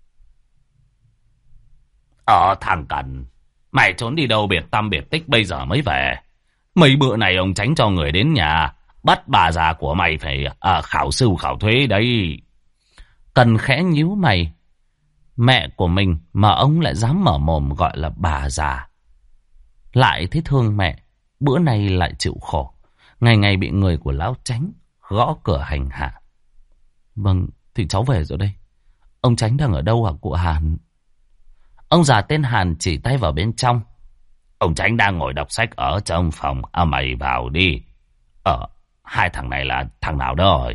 Thằng Cần, mày trốn đi đâu biệt tăm biệt tích bây giờ mới về? Mấy bữa này ông Chánh cho người đến nhà, bắt bà già của mày phải khảo sưu khảo thuế đấy. Cần khẽ nhíu mày. Mẹ của mình mà ông lại dám mở mồm gọi là bà già. Lại thấy thương mẹ, bữa nay lại chịu khổ. Ngày ngày bị người của lão Chánh gõ cửa hành hạ. Vâng, thì cháu về rồi đây. Ông Chánh đang ở đâu hả cụ Hàn? Ông già tên Hàn chỉ tay vào bên trong. Ông Chánh đang ngồi đọc sách ở trong phòng. Mày vào đi. Hai thằng này là thằng nào đó rồi?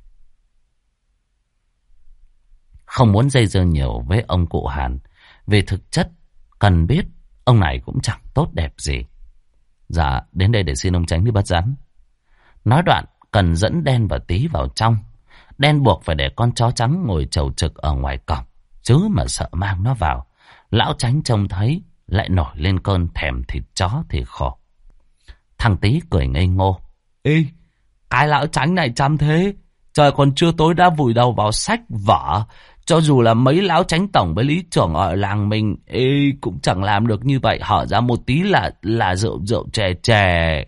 Không muốn dây dưa nhiều với ông cụ Hàn. Vì thực chất, Cần biết ông này cũng chẳng tốt đẹp gì. Dạ, đến đây để xin ông Chánh đi bắt rắn. Nói đoạn, Cần dẫn Đen và Tý vào trong. Đen buộc phải để con chó trắng ngồi chầu trực ở ngoài cổng, chứ mà sợ mang nó vào. Lão Chánh trông thấy lại nổi lên cơn thèm thịt chó thì khổ. Thằng Tý cười ngây ngô. Ê, cái lão Chánh này chăm thế. Trời còn chưa tối đã vùi đầu vào sách vở. Cho dù là mấy lão Chánh tổng với lý trưởng ở làng mình, cũng chẳng làm được như vậy. Hở ra một tí là rượu chè chè.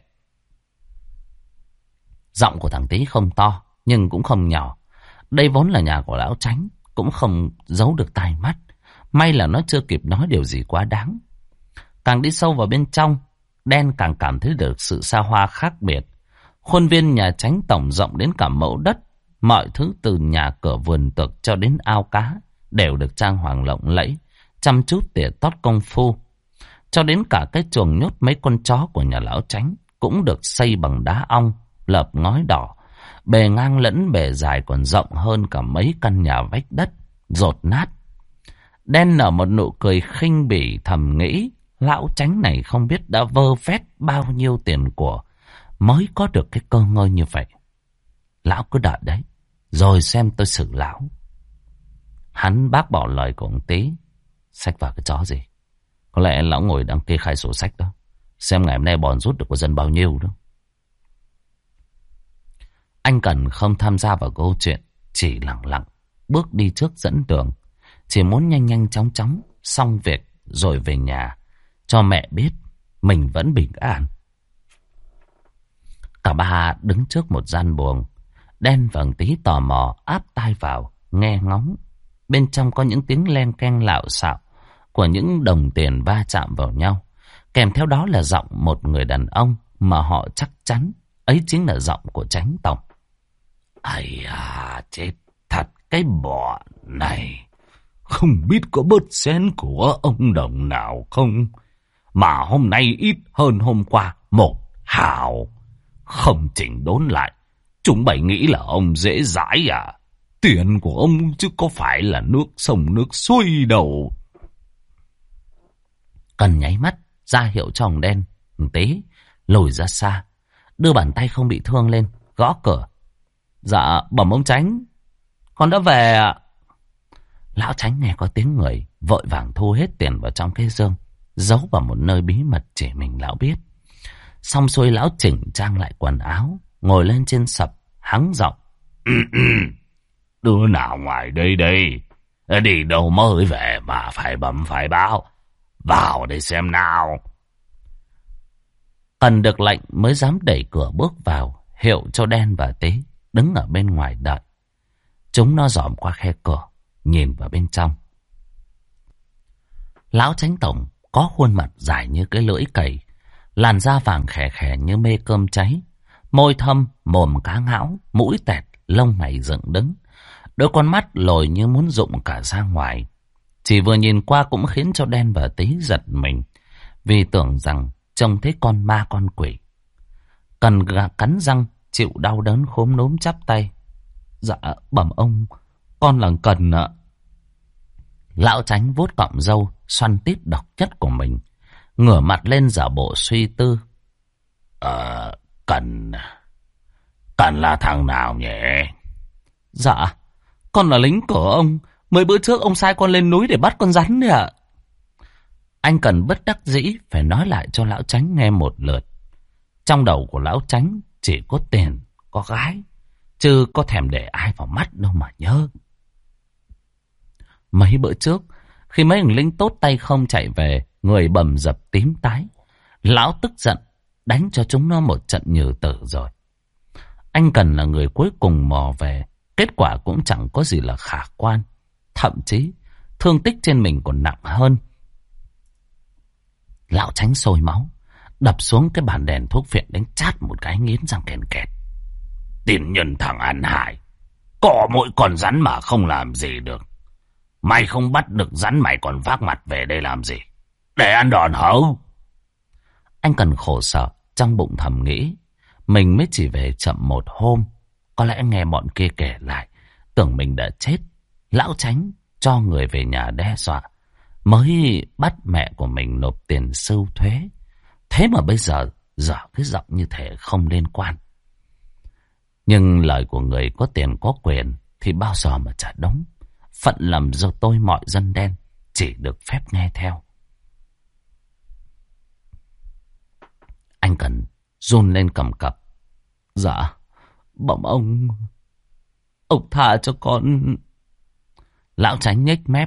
Giọng của thằng Tý không to, nhưng cũng không nhỏ. Đây vốn là nhà của lão Chánh, cũng không giấu được tai mắt. May là nó chưa kịp nói điều gì quá đáng. Càng đi sâu vào bên trong, Đen càng cảm thấy được sự xa hoa khác biệt. Khuôn viên nhà Chánh tổng rộng đến cả mẫu đất. Mọi thứ từ nhà cửa vườn tược cho đến ao cá đều được trang hoàng lộng lẫy, chăm chút tỉa tót công phu. Cho đến cả cái chuồng nhốt mấy con chó của nhà lão Chánh cũng được xây bằng đá ong, lợp ngói đỏ. Bề ngang lẫn bề dài còn rộng hơn cả mấy căn nhà vách đất, dột nát. Đen nở một nụ cười khinh bỉ thầm nghĩ, lão Chánh này không biết đã vơ vét bao nhiêu tiền của mới có được cái cơ ngơi như vậy. Lão cứ đợi đấy, rồi xem tôi xử lão. Hắn bác bỏ lời của ông Tý. Sách vào cái chó gì? Có lẽ lão ngồi đang kê khai sổ sách đó, xem ngày hôm nay bòn rút được của dân bao nhiêu đó. Anh Cần không tham gia vào câu chuyện, chỉ lặng lặng bước đi trước dẫn đường. Chỉ muốn nhanh nhanh chóng chóng xong việc rồi về nhà, cho mẹ biết mình vẫn bình an. Cả ba đứng trước một gian buồng. Đen và Tí tò mò áp tai vào, nghe ngóng. Bên trong có những tiếng len keng lạo xạo của những đồng tiền va chạm vào nhau. Kèm theo đó là giọng một người đàn ông mà họ chắc chắn ấy chính là giọng của Chánh tổng. Ây à, chết thật cái bọn này. Không biết có bớt xén của ông đồng nào không? Mà hôm nay ít hơn hôm qua 1 hào. Không chỉnh đốn lại, chúng bày nghĩ là ông dễ dãi à? Tiền của ông chứ có phải là nước sông nước xuôi đâu. Cần nháy mắt ra hiệu cho ông Đen, Tí lùi ra xa, đưa bàn tay không bị thương lên, gõ cửa. Dạ, bẩm ông Chánh, con đã về ạ. Lão Chánh nghe có tiếng người, vội vàng thu hết tiền vào trong cái giương, giấu vào một nơi bí mật chỉ mình lão biết. Xong xuôi lão chỉnh trang lại quần áo, ngồi lên trên sập, hắng giọng. Đứa nào ngoài đây đây? Đi đâu mới về mà phải bấm phải báo. Vào đây xem nào. Cần được lệnh mới dám đẩy cửa bước vào, hiệu cho Đen và Tí đứng ở bên ngoài đợi. Chúng nó dòm qua khe cửa, nhìn vào bên trong. Lão Chánh tổng có khuôn mặt dài như cái lưỡi cày, làn da vàng khè khè như mê cơm cháy, môi thâm, mồm cá ngão, mũi tẹt, lông mày dựng đứng, đôi con mắt lồi như muốn rụng cả ra ngoài. Chỉ vừa nhìn qua cũng khiến cho Đen và Tí giật mình, vì tưởng rằng trông thấy con ma con quỷ. Cần cắn răng chịu đau đớn khốm núm chắp tay. Dạ, bẩm ông, con là Cần ạ. Lão Chánh vuốt cọng râu xoăn tít độc chất của mình, ngửa mặt lên giả bộ suy tư. Cần là thằng nào nhỉ? Dạ, con là lính của ông. Mấy bữa trước ông sai con lên núi để bắt con rắn đấy ạ. Anh Cần bất đắc dĩ phải nói lại cho lão Chánh nghe một lượt. Trong đầu của lão Chánh chỉ có tiền, có gái, chứ có thèm để ai vào mắt đâu mà nhớ. Mấy bữa trước, khi mấy thằng lính tốt tay không chạy về, người bầm dập tím tái, lão tức giận đánh cho chúng nó một trận nhừ tử rồi. Anh Cần là người cuối cùng mò về, kết quả cũng chẳng có gì là khả quan, thậm chí thương tích trên mình còn nặng hơn. Lão Chánh sôi máu, đập xuống cái bàn đèn thuốc phiện đánh chát một cái nghiến răng kèn kẹt. Tiền nhân thằng ăn hại, cỏ mỗi con rắn mà không làm gì được. Mày không bắt được rắn mày còn vác mặt về đây làm gì? Để ăn đòn hấu. Anh Cần khổ sở, trong bụng thầm nghĩ, mình mới chỉ về chậm một hôm. Có lẽ nghe bọn kia kể lại, tưởng mình đã chết. Lão Chánh cho người về nhà đe dọa, mới bắt mẹ của mình nộp tiền sưu thuế. Thế mà bây giờ dở cái giọng như thể không liên quan. Nhưng lời của người có tiền có quyền thì bao giờ mà chả đúng. Phận lầm do tôi mọi dân đen chỉ được phép nghe theo. Anh Cần run lên cầm cập. Dạ, bẩm ông tha cho con. Lão Chánh nhếch mép.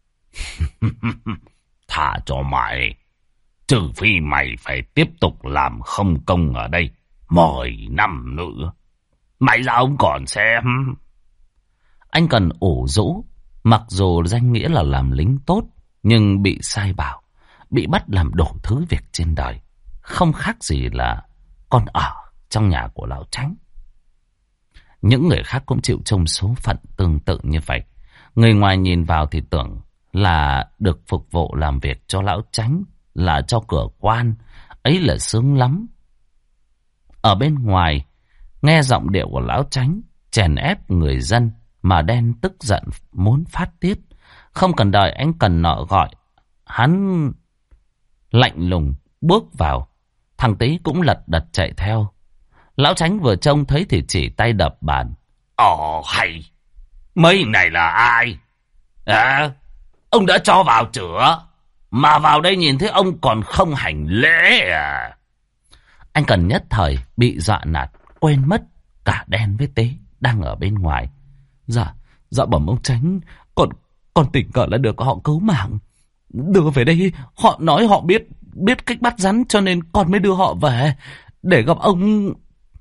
Thả cho mày, trừ phi mày phải tiếp tục làm không công ở đây 10 năm nữa. Mày ra ông còn xem. Anh Cần ủ rũ, mặc dù danh nghĩa là làm lính tốt, nhưng bị sai bảo, bị bắt làm đủ thứ việc trên đời, không khác gì là con ở trong nhà của lão Chánh. Những người khác cũng chịu trông số phận tương tự như vậy. Người ngoài nhìn vào thì tưởng là được phục vụ làm việc cho lão Chánh, là cho cửa quan, ấy là sướng lắm. Ở bên ngoài, nghe giọng điệu của lão Chánh chèn ép người dân mà Đen tức giận muốn phát tiết. Không cần đợi anh Cần nọ gọi, hắn lạnh lùng bước vào. Thằng Tí cũng lật đật chạy theo. Lão Chánh vừa trông thấy thì chỉ tay đập bàn. Ồ hay, mấy này là ai? Ông đã cho vào chữa, mà vào đây nhìn thấy ông còn không hành lễ à? Anh Cần nhất thời bị dọa nạt, quên mất cả Đen với Tế đang ở bên ngoài. Dạ bẩm ông Chánh, con tình cờ là được họ cứu mạng. Đưa về đây, họ nói họ biết cách bắt rắn cho nên con mới đưa họ về để gặp ông.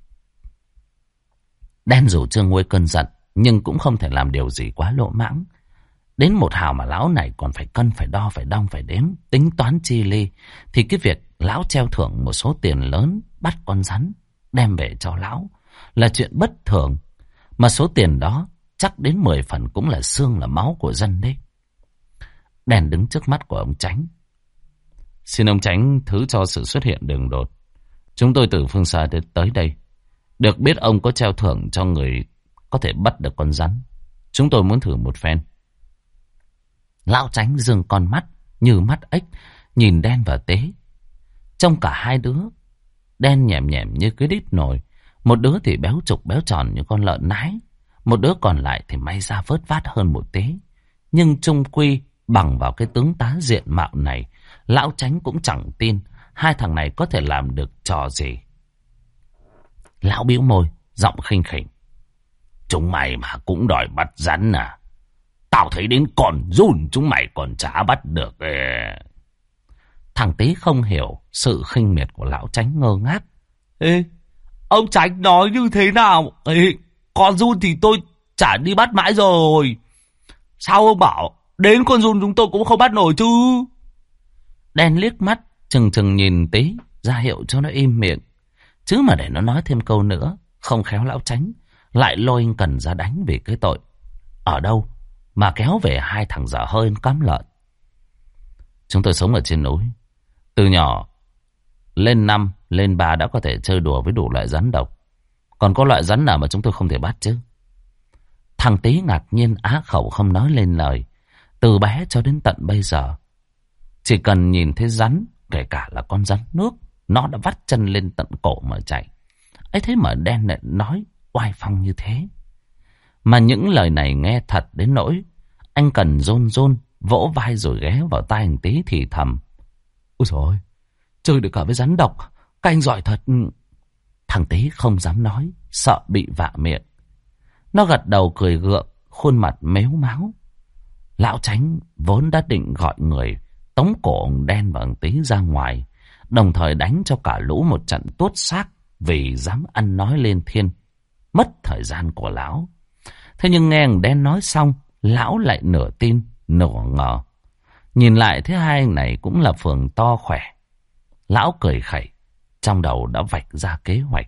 Đen dù chưa nguôi cơn giận nhưng cũng không thể làm điều gì quá lỗ mãng. Đến một hào mà lão này còn phải cân, phải đo, phải đong, phải đếm, tính toán chi ly, thì cái việc lão treo thưởng một số tiền lớn bắt con rắn đem về cho lão là chuyện bất thường. Mà số tiền đó chắc đến 10 phần cũng là xương là máu của dân đấy. Đen đứng trước mắt của ông Chánh. Xin ông Chánh thứ cho sự xuất hiện đường đột. Chúng tôi từ phương xa tới đây. Được biết ông có treo thưởng cho người có thể bắt được con rắn. Chúng tôi muốn thử một phen. Lão Chánh giương con mắt như mắt ếch nhìn Đen và Tế. Trong cả hai đứa, Đen nhèm nhèm như cái đít nồi, một đứa thì béo trục béo tròn như con lợn nái, một đứa còn lại thì may ra vớt vát hơn một tí. Nhưng chung quy bằng vào cái tướng tá diện mạo này, lão Chánh cũng chẳng tin hai thằng này có thể làm được trò gì. Lão bĩu môi, giọng khinh khỉnh. Chúng mày mà cũng đòi bắt rắn à? Tao thấy đến con giun chúng mày còn chả bắt được. Thằng Tế không hiểu sự khinh miệt của lão Chánh, ngơ ngác. Ê, ông Chánh nói như thế nào? Ê, con giun thì tôi chả đi bắt mãi rồi. Sao ông bảo đến con giun chúng tôi cũng không bắt nổi chứ? Đen liếc mắt chừng chừng nhìn Tế ra hiệu cho nó im miệng. Chứ mà để nó nói thêm câu nữa, không khéo lão Chánh lại lôi anh Cần ra đánh vì cái tội ở đâu mà kéo về hai thằng dở hơi cắm lợn. Chúng tôi sống ở trên núi, từ nhỏ lên 5, lên 3 đã có thể chơi đùa với đủ loại rắn độc. Còn có loại rắn nào mà chúng tôi không thể bắt chứ? Thằng Tế ngạc nhiên á khẩu không nói lên lời. Từ bé cho đến tận bây giờ, chỉ cần nhìn thấy rắn, kể cả là con rắn nước, nó đã vắt chân lên tận cổ mà chạy. Ấy thế mà Đen lại nói oai phong như thế. Mà những lời này nghe thật đến nỗi anh Cần rôn rôn vỗ vai rồi ghé vào tai anh Tế thì thầm. Ôi dồi ôi, chơi được cả với rắn độc, các anh giỏi thật. Thằng Tế không dám nói, sợ bị vạ miệng. Nó gật đầu cười gượng, khuôn mặt mếu máo. Lão Chánh vốn đã định gọi người tống cổ ông Đen và ông Tế ra ngoài, đồng thời đánh cho cả lũ một trận tuốt xác vì dám ăn nói lên thiên, mất thời gian của lão. Thế nhưng nghe ông Đen nói xong, lão lại nửa tin nửa ngờ. Nhìn lại thấy hai anh này cũng là phường to khỏe. Lão cười khẩy, trong đầu đã vạch ra kế hoạch.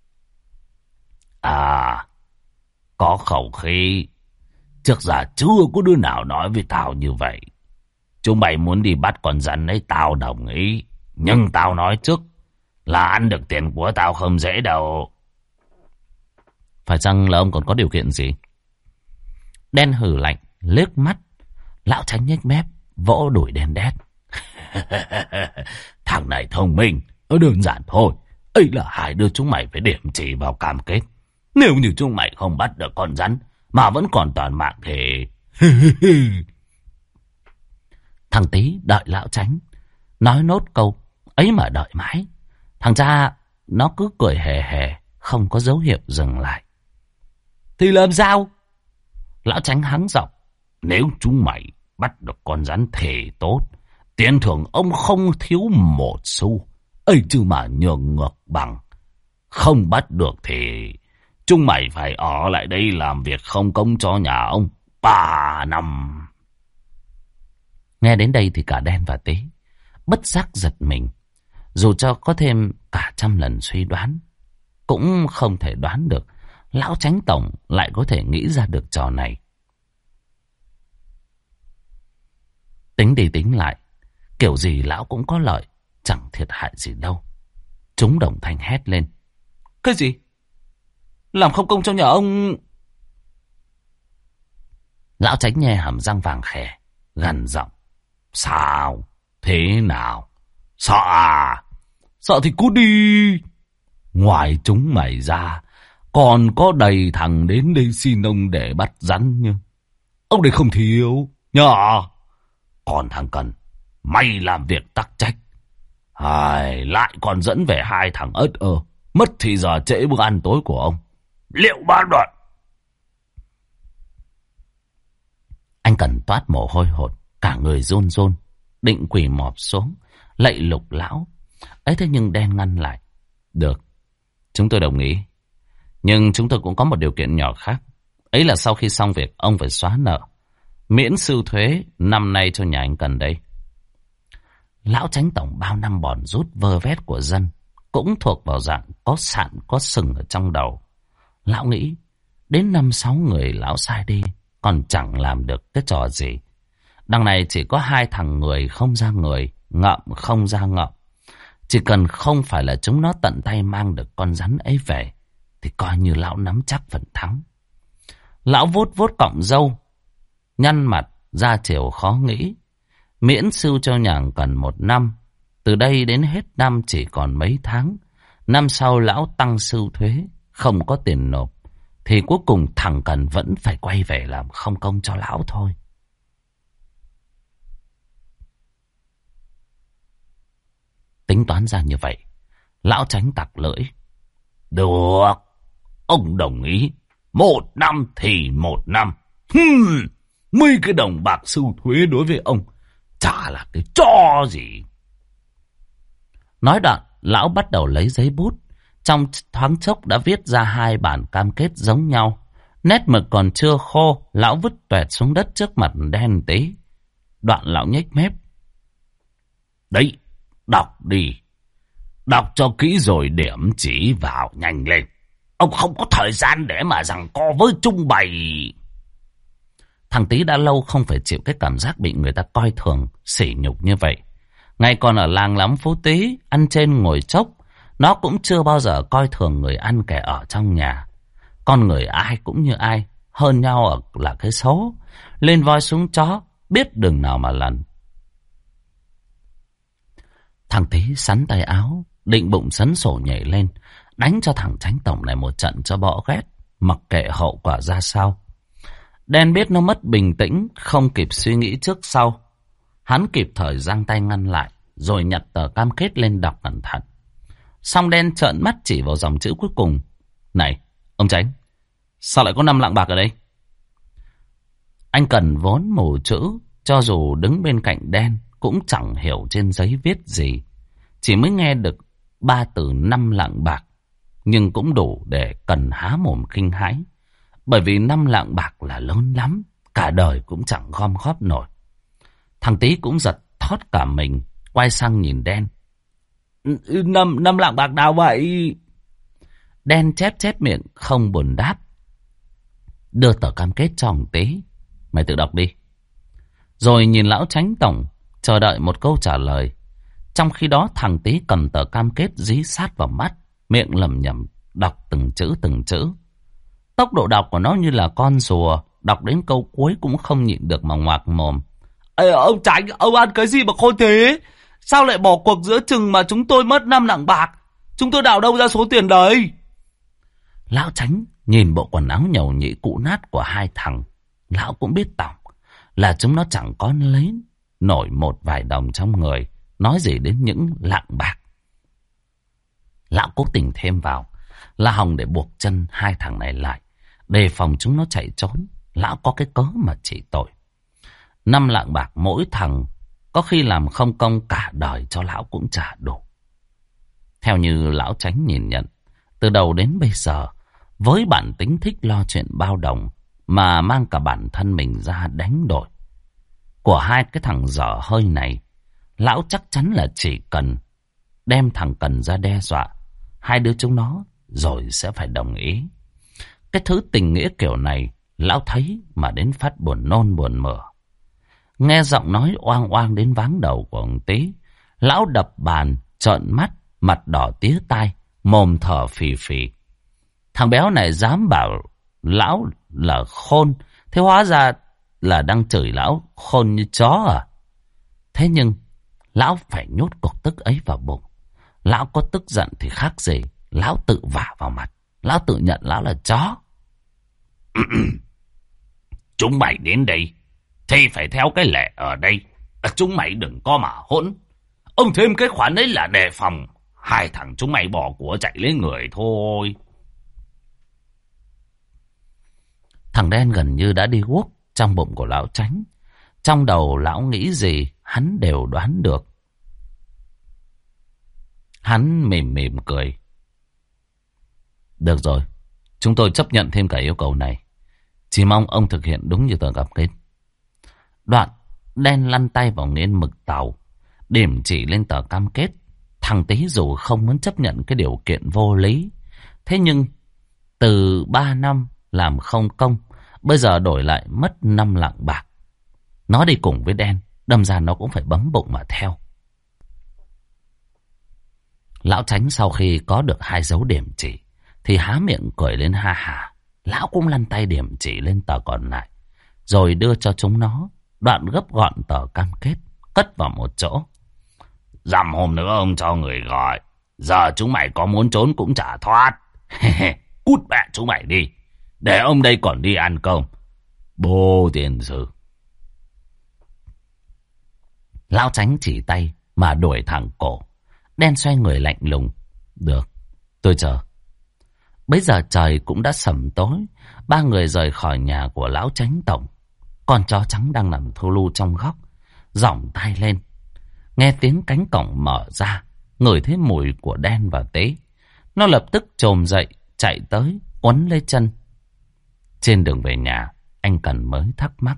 À, có khẩu khí. Trước giờ chưa có đứa nào nói với tao như vậy. Chúng mày muốn đi bắt con rắn ấy tao đồng ý. Nhưng tao nói trước là ăn được tiền của tao không dễ đâu. Phải chăng là ông còn có điều kiện gì? Đen hừ lạnh, liếc mắt. Lão Chánh nhếch mép, vỗ đuổi Đen đét. Thằng này thông minh, nó đơn giản thôi. Ấy là hai đứa chúng mày phải điểm chỉ vào cam kết. Nếu như chúng mày không bắt được con rắn mà vẫn còn toàn mạng thì... Thằng Tí đợi lão Chánh nói nốt câu ấy mà đợi mãi. Thằng cha nó cứ cười hề hề, không có dấu hiệu dừng lại. Thì làm sao? Lão Chánh hắng giọng. Nếu chúng mày bắt được con rắn thì tốt. Tiền thưởng ông không thiếu một xu. Ấy chứ mà nhường ngược bằng. Không bắt được thì chúng mày phải ở lại đây làm việc không công cho nhà ông 3 năm. Nghe đến đây thì cả Đen và Tế bất giác giật mình. Dù cho có thêm cả trăm lần suy đoán, cũng không thể đoán được lão Chánh tổng lại có thể nghĩ ra được trò này. Tính đi tính lại, kiểu gì lão cũng có lợi, chẳng thiệt hại gì đâu. Chúng đồng thanh hét lên. Cái gì? Làm không công cho nhà ông? Lão Chánh nhe hàm răng vàng khè, gằn giọng. Sao? Thế nào? Sợ à? Sợ thì cút đi. Ngoài chúng mày ra, còn có đầy thằng đến đây xin ông để bắt rắn nhưng ông đây không thiếu. Nhờ. Còn thằng Cần, mày làm việc tắc trách. Lại còn dẫn về hai thằng ớt mất thì giờ trễ bữa ăn tối của ông. Liệu ba đoạn. Anh Cần toát mồ hôi hột, cả người run run, định quỳ mọp xuống, lạy lục lão. Ấy thế nhưng Đen ngăn lại. Được, chúng tôi đồng ý. Nhưng chúng tôi cũng có một điều kiện nhỏ khác. Ấy là sau khi xong việc, ông phải xóa nợ, miễn sưu thuế năm nay cho nhà anh Cần đây. Lão Chánh tổng bao năm bòn rút vơ vét của dân, cũng thuộc vào dạng có sạn có sừng ở trong đầu. Lão nghĩ, đến 5-6 người lão sai đi, còn chẳng làm được cái trò gì. Đằng này chỉ có 2 thằng người không ra người, ngậm không ra ngậm. Chỉ cần không phải là chúng nó tận tay mang được con rắn ấy về, thì coi như lão nắm chắc phần thắng. Lão vuốt vuốt cọng râu, nhăn mặt, ra chiều khó nghĩ. Miễn sưu cho nhà Cần 1 năm, từ đây đến hết năm chỉ còn mấy tháng. Năm sau lão tăng sưu thuế, không có tiền nộp, thì cuối cùng thằng Cần vẫn phải quay về làm không công cho lão thôi. Tính toán ra như vậy, lão Chánh tặc lưỡi. Được, ông đồng ý. 1 năm thì 1 năm. Mấy cái đồng bạc sưu thuế đối với ông chả là cái trò gì. Nói đoạn, lão bắt đầu lấy giấy bút. Trong thoáng chốc đã viết ra 2 bản cam kết giống nhau. Nét mực còn chưa khô, lão vứt toẹt xuống đất trước mặt Đen tí. Đoạn lão nhếch mép. Đấy, đọc đi. Đọc cho kỹ rồi điểm chỉ vào nhanh lên. Ông không có thời gian để mà giằng co với Trung Bày. Thằng Tý đã lâu không phải chịu cái cảm giác bị người ta coi thường, sỉ nhục như vậy. Ngày còn ở làng lắm Phú Tý, ăn trên ngồi chốc, nó cũng chưa bao giờ coi thường người ăn kẻ ở trong nhà. Con người ai cũng như ai, hơn nhau ở là cái số. Lên voi xuống chó, biết đường nào mà lần. Thằng Tý sắn tay áo, định bụng sấn sổ nhảy lên, đánh cho thằng Chánh tổng này một trận cho bỏ ghét, mặc kệ hậu quả ra sao. Đen biết nó mất bình tĩnh, không kịp suy nghĩ trước sau. Hắn kịp thời giang tay ngăn lại, rồi nhặt tờ cam kết lên đọc cẩn thận. Xong Đen trợn mắt chỉ vào dòng chữ cuối cùng. Này, ông Chánh, sao lại có 5 lạng bạc ở đây? Anh Cần vốn mù chữ, cho dù đứng bên cạnh Đen cũng chẳng hiểu trên giấy viết gì. Chỉ mới nghe được 3 từ 5 lạng bạc, nhưng cũng đủ để Cần há mồm kinh hãi. Bởi vì 5 lạng bạc là lớn lắm, cả đời cũng chẳng gom góp nổi. Thằng Tý cũng giật thót cả mình, quay sang nhìn Đen. 5 lạng bạc nào vậy? Đen chép chép miệng, không buồn đáp. Đưa tờ cam kết cho thằng Tý. Mày tự đọc đi. Rồi nhìn lão Chánh tổng, chờ đợi một câu trả lời. Trong khi đó thằng Tý cầm tờ cam kết dí sát vào mắt, miệng lẩm nhẩm đọc từng chữ từng chữ. Tốc độ đọc của nó như là con rùa, đọc đến câu cuối cũng không nhịn được mà ngoạc mồm. Ê, ông Chánh, ông ăn cái gì mà khôn thế? Sao lại bỏ cuộc giữa chừng mà chúng tôi mất 5 lạng bạc? Chúng tôi đào đâu ra số tiền đấy? Lão Chánh nhìn bộ quần áo nhầu nhĩ cũ nát của 2 thằng. Lão cũng biết tỏng là chúng nó chẳng có lấy nổi một vài đồng trong người, nói gì đến những lạng bạc. Lão cố tình thêm vào là hòng để buộc chân 2 thằng này lại, đề phòng chúng nó chạy trốn. Lão có cái cớ mà trị tội. 5 lạng bạc mỗi thằng, có khi làm không công cả đời cho lão cũng chả đủ. Theo như lão Chánh nhìn nhận, từ đầu đến bây giờ, với bản tính thích lo chuyện bao đồng mà mang cả bản thân mình ra đánh đổi của 2 cái thằng dở hơi này, lão chắc chắn là chỉ cần đem thằng Cần ra đe dọa 2 đứa chúng nó rồi sẽ phải đồng ý. Cái thứ tình nghĩa kiểu này lão thấy mà đến phát buồn nôn buồn mửa. Nghe giọng nói oang oang đến váng đầu của ông Tý, lão đập bàn, trợn mắt, mặt đỏ tía tai, mồm thở phì phì. Thằng béo này dám bảo lão là khôn, thế hóa ra là đang chửi lão khôn như chó à? Thế nhưng lão phải nhốt cục tức ấy vào bụng. Lão có tức giận thì khác gì, lão tự vả vào mặt, lão tự nhận lão là chó. Chúng mày đến đây thì phải theo cái lệ ở đây. Chúng mày đừng có mà hỗn. Ông thêm cái khoản ấy là đề phòng 2 thằng chúng mày bỏ của chạy lấy người thôi. Thằng đen gần như đã đi guốc trong bụng của lão Chánh. Trong đầu lão nghĩ gì hắn đều đoán được. Hắn mỉm mỉm cười. Được rồi, chúng tôi chấp nhận thêm cả yêu cầu này. Chỉ mong ông thực hiện đúng như tờ cam kết. Đoạn đen lăn tay vào nghiên mực tàu, điểm chỉ lên tờ cam kết. Thằng Tý dù không muốn chấp nhận cái điều kiện vô lý, thế nhưng từ 3 năm làm không công, bây giờ đổi lại mất 5 lạng bạc. Nó đi cùng với đen, đâm ra nó cũng phải bấm bụng mà theo. Lão Chánh sau khi có được 2 dấu điểm chỉ thì há miệng cười lên ha hả. Lão cũng lăn tay điểm chỉ lên tờ còn lại, rồi đưa cho chúng nó. Đoạn gấp gọn tờ cam kết, cất vào một chỗ. Dằm hôm nữa ông cho người gọi. Giờ chúng mày có muốn trốn cũng chả thoát. Cút mẹ chúng mày đi, để ông đây còn đi ăn cơm. Bố tiền sử. Lão Chánh chỉ tay mà đuổi thẳng cổ. Đen xoay người lạnh lùng. Được, tôi chờ. Bấy giờ trời cũng đã sẩm tối. 3 người rời khỏi nhà của lão Chánh tổng. Con chó trắng đang nằm thu lu trong góc, giỏng tai lên. Nghe tiếng cánh cổng mở ra, ngửi thấy mùi của đen và Tế. Nó lập tức chồm dậy, chạy tới, quấn lấy chân. Trên đường về nhà, anh Cần mới thắc mắc.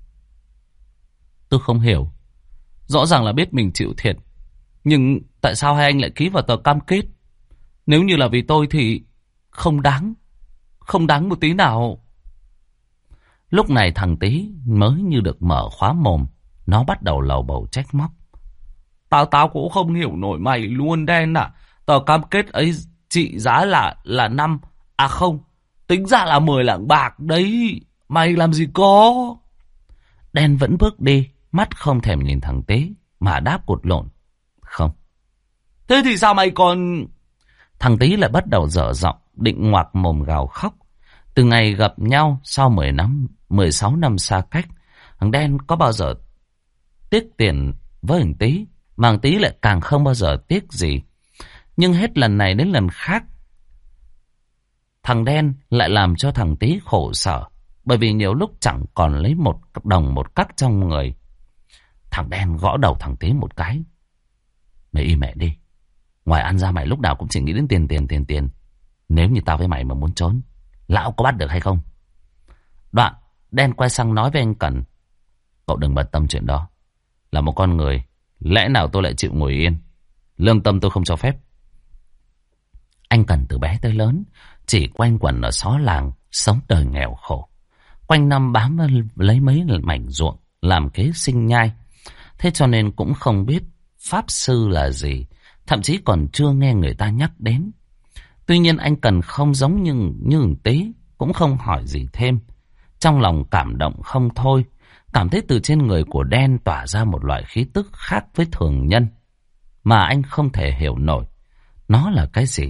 Tôi không hiểu. Rõ ràng là biết mình chịu thiệt, nhưng tại sao hai anh lại ký vào tờ cam kết? Nếu như là vì tôi thì không đáng. Không đáng một tí nào. Lúc này thằng Tý mới như được mở khóa mồm. Nó bắt đầu lầu bầu trách móc. Tao cũng không hiểu nổi mày luôn đen à. Tờ cam kết ấy trị giá là 5. À không, tính ra là 10 lạng bạc đấy. Mày làm gì có. Đen vẫn bước đi, mắt không thèm nhìn thằng Tý mà đáp cụt lộn. Không. Thế thì sao mày còn... Thằng Tý lại bắt đầu dở giọng, định ngoạc mồm gào khóc. Từ ngày gặp nhau sau 16 năm xa cách, thằng Đen có bao giờ tiếc tiền với thằng Tý, mà thằng Tý lại càng không bao giờ tiếc gì. Nhưng hết lần này đến lần khác, thằng Đen lại làm cho thằng Tý khổ sở, bởi vì nhiều lúc chẳng còn lấy một đồng một cắc trong người. Thằng Đen gõ đầu thằng Tý một cái. Mày im mẹ đi. Ngoài ăn ra mày lúc nào cũng chỉ nghĩ đến tiền. Nếu như tao với mày mà muốn trốn, lão có bắt được hay không? Đoạn Đen quay sang nói với anh Cần. Cậu đừng bận tâm chuyện đó. Là một con người, lẽ nào tôi lại chịu ngồi yên? Lương tâm tôi không cho phép. Anh Cần từ bé tới lớn chỉ quanh quẩn ở xó làng, sống đời nghèo khổ, quanh năm bám lấy mấy mảnh ruộng làm kế sinh nhai. Thế cho nên cũng không biết pháp sư là gì, thậm chí còn chưa nghe người ta nhắc đến. Tuy nhiên anh Cần không giống như Tế, cũng không hỏi gì thêm. Trong lòng cảm động không thôi, cảm thấy từ trên người của Đen tỏa ra một loại khí tức khác với thường nhân, mà anh không thể hiểu nổi nó là cái gì.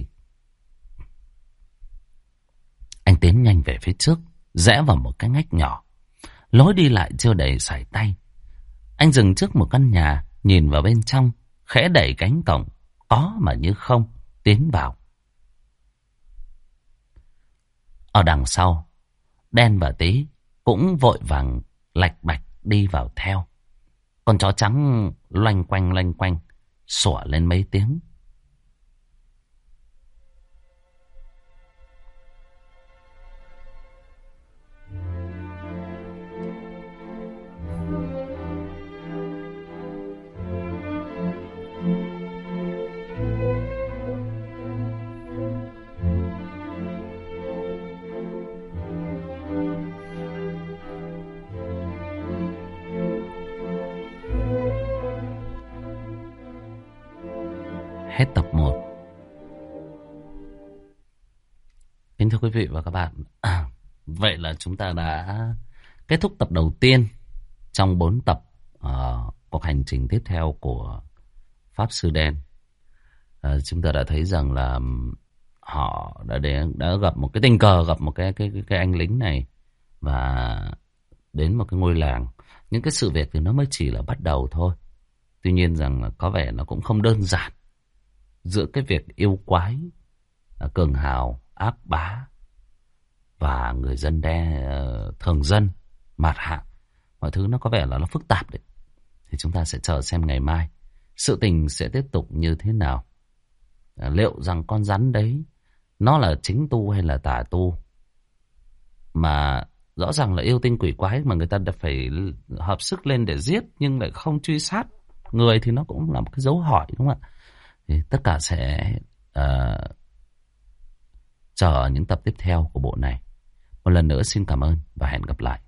Anh tiến nhanh về phía trước, rẽ vào một cái ngách nhỏ. Lối đi lại chưa đầy sải tay. Anh dừng trước một căn nhà, nhìn vào bên trong, khẽ đẩy cánh cổng, có mà như không, tiến vào. Ở đằng sau, Đen và Tý cũng vội vàng lạch bạch đi vào theo. Con chó trắng loanh quanh, sủa lên mấy tiếng. Hết tập 1. Kính thưa quý vị và các bạn, vậy là chúng ta đã kết thúc tập đầu tiên trong 4 tập cuộc hành trình tiếp theo của Pháp Sư Đen. Chúng ta đã thấy rằng là họ đã gặp một cái tình cờ, gặp một cái anh lính này và đến một cái ngôi làng. Những cái sự việc thì nó mới chỉ là bắt đầu thôi. Tuy nhiên rằng là có vẻ nó cũng không đơn giản. Giữa cái việc yêu quái, cường hào, ác bá, và người dân thường dân, mạt hạ. Mọi thứ nó có vẻ là nó phức tạp đấy. Thì chúng ta sẽ chờ xem ngày mai sự tình sẽ tiếp tục như thế nào. Liệu rằng con rắn đấy nó là chính tu hay là tà tu? Mà rõ ràng là yêu tinh quỷ quái mà người ta đã phải hợp sức lên để giết nhưng lại không truy sát người thì nó cũng là một cái dấu hỏi, đúng không ạ? Thì tất cả sẽ chờ những tập tiếp theo của bộ này. Một lần nữa xin cảm ơn và hẹn gặp lại.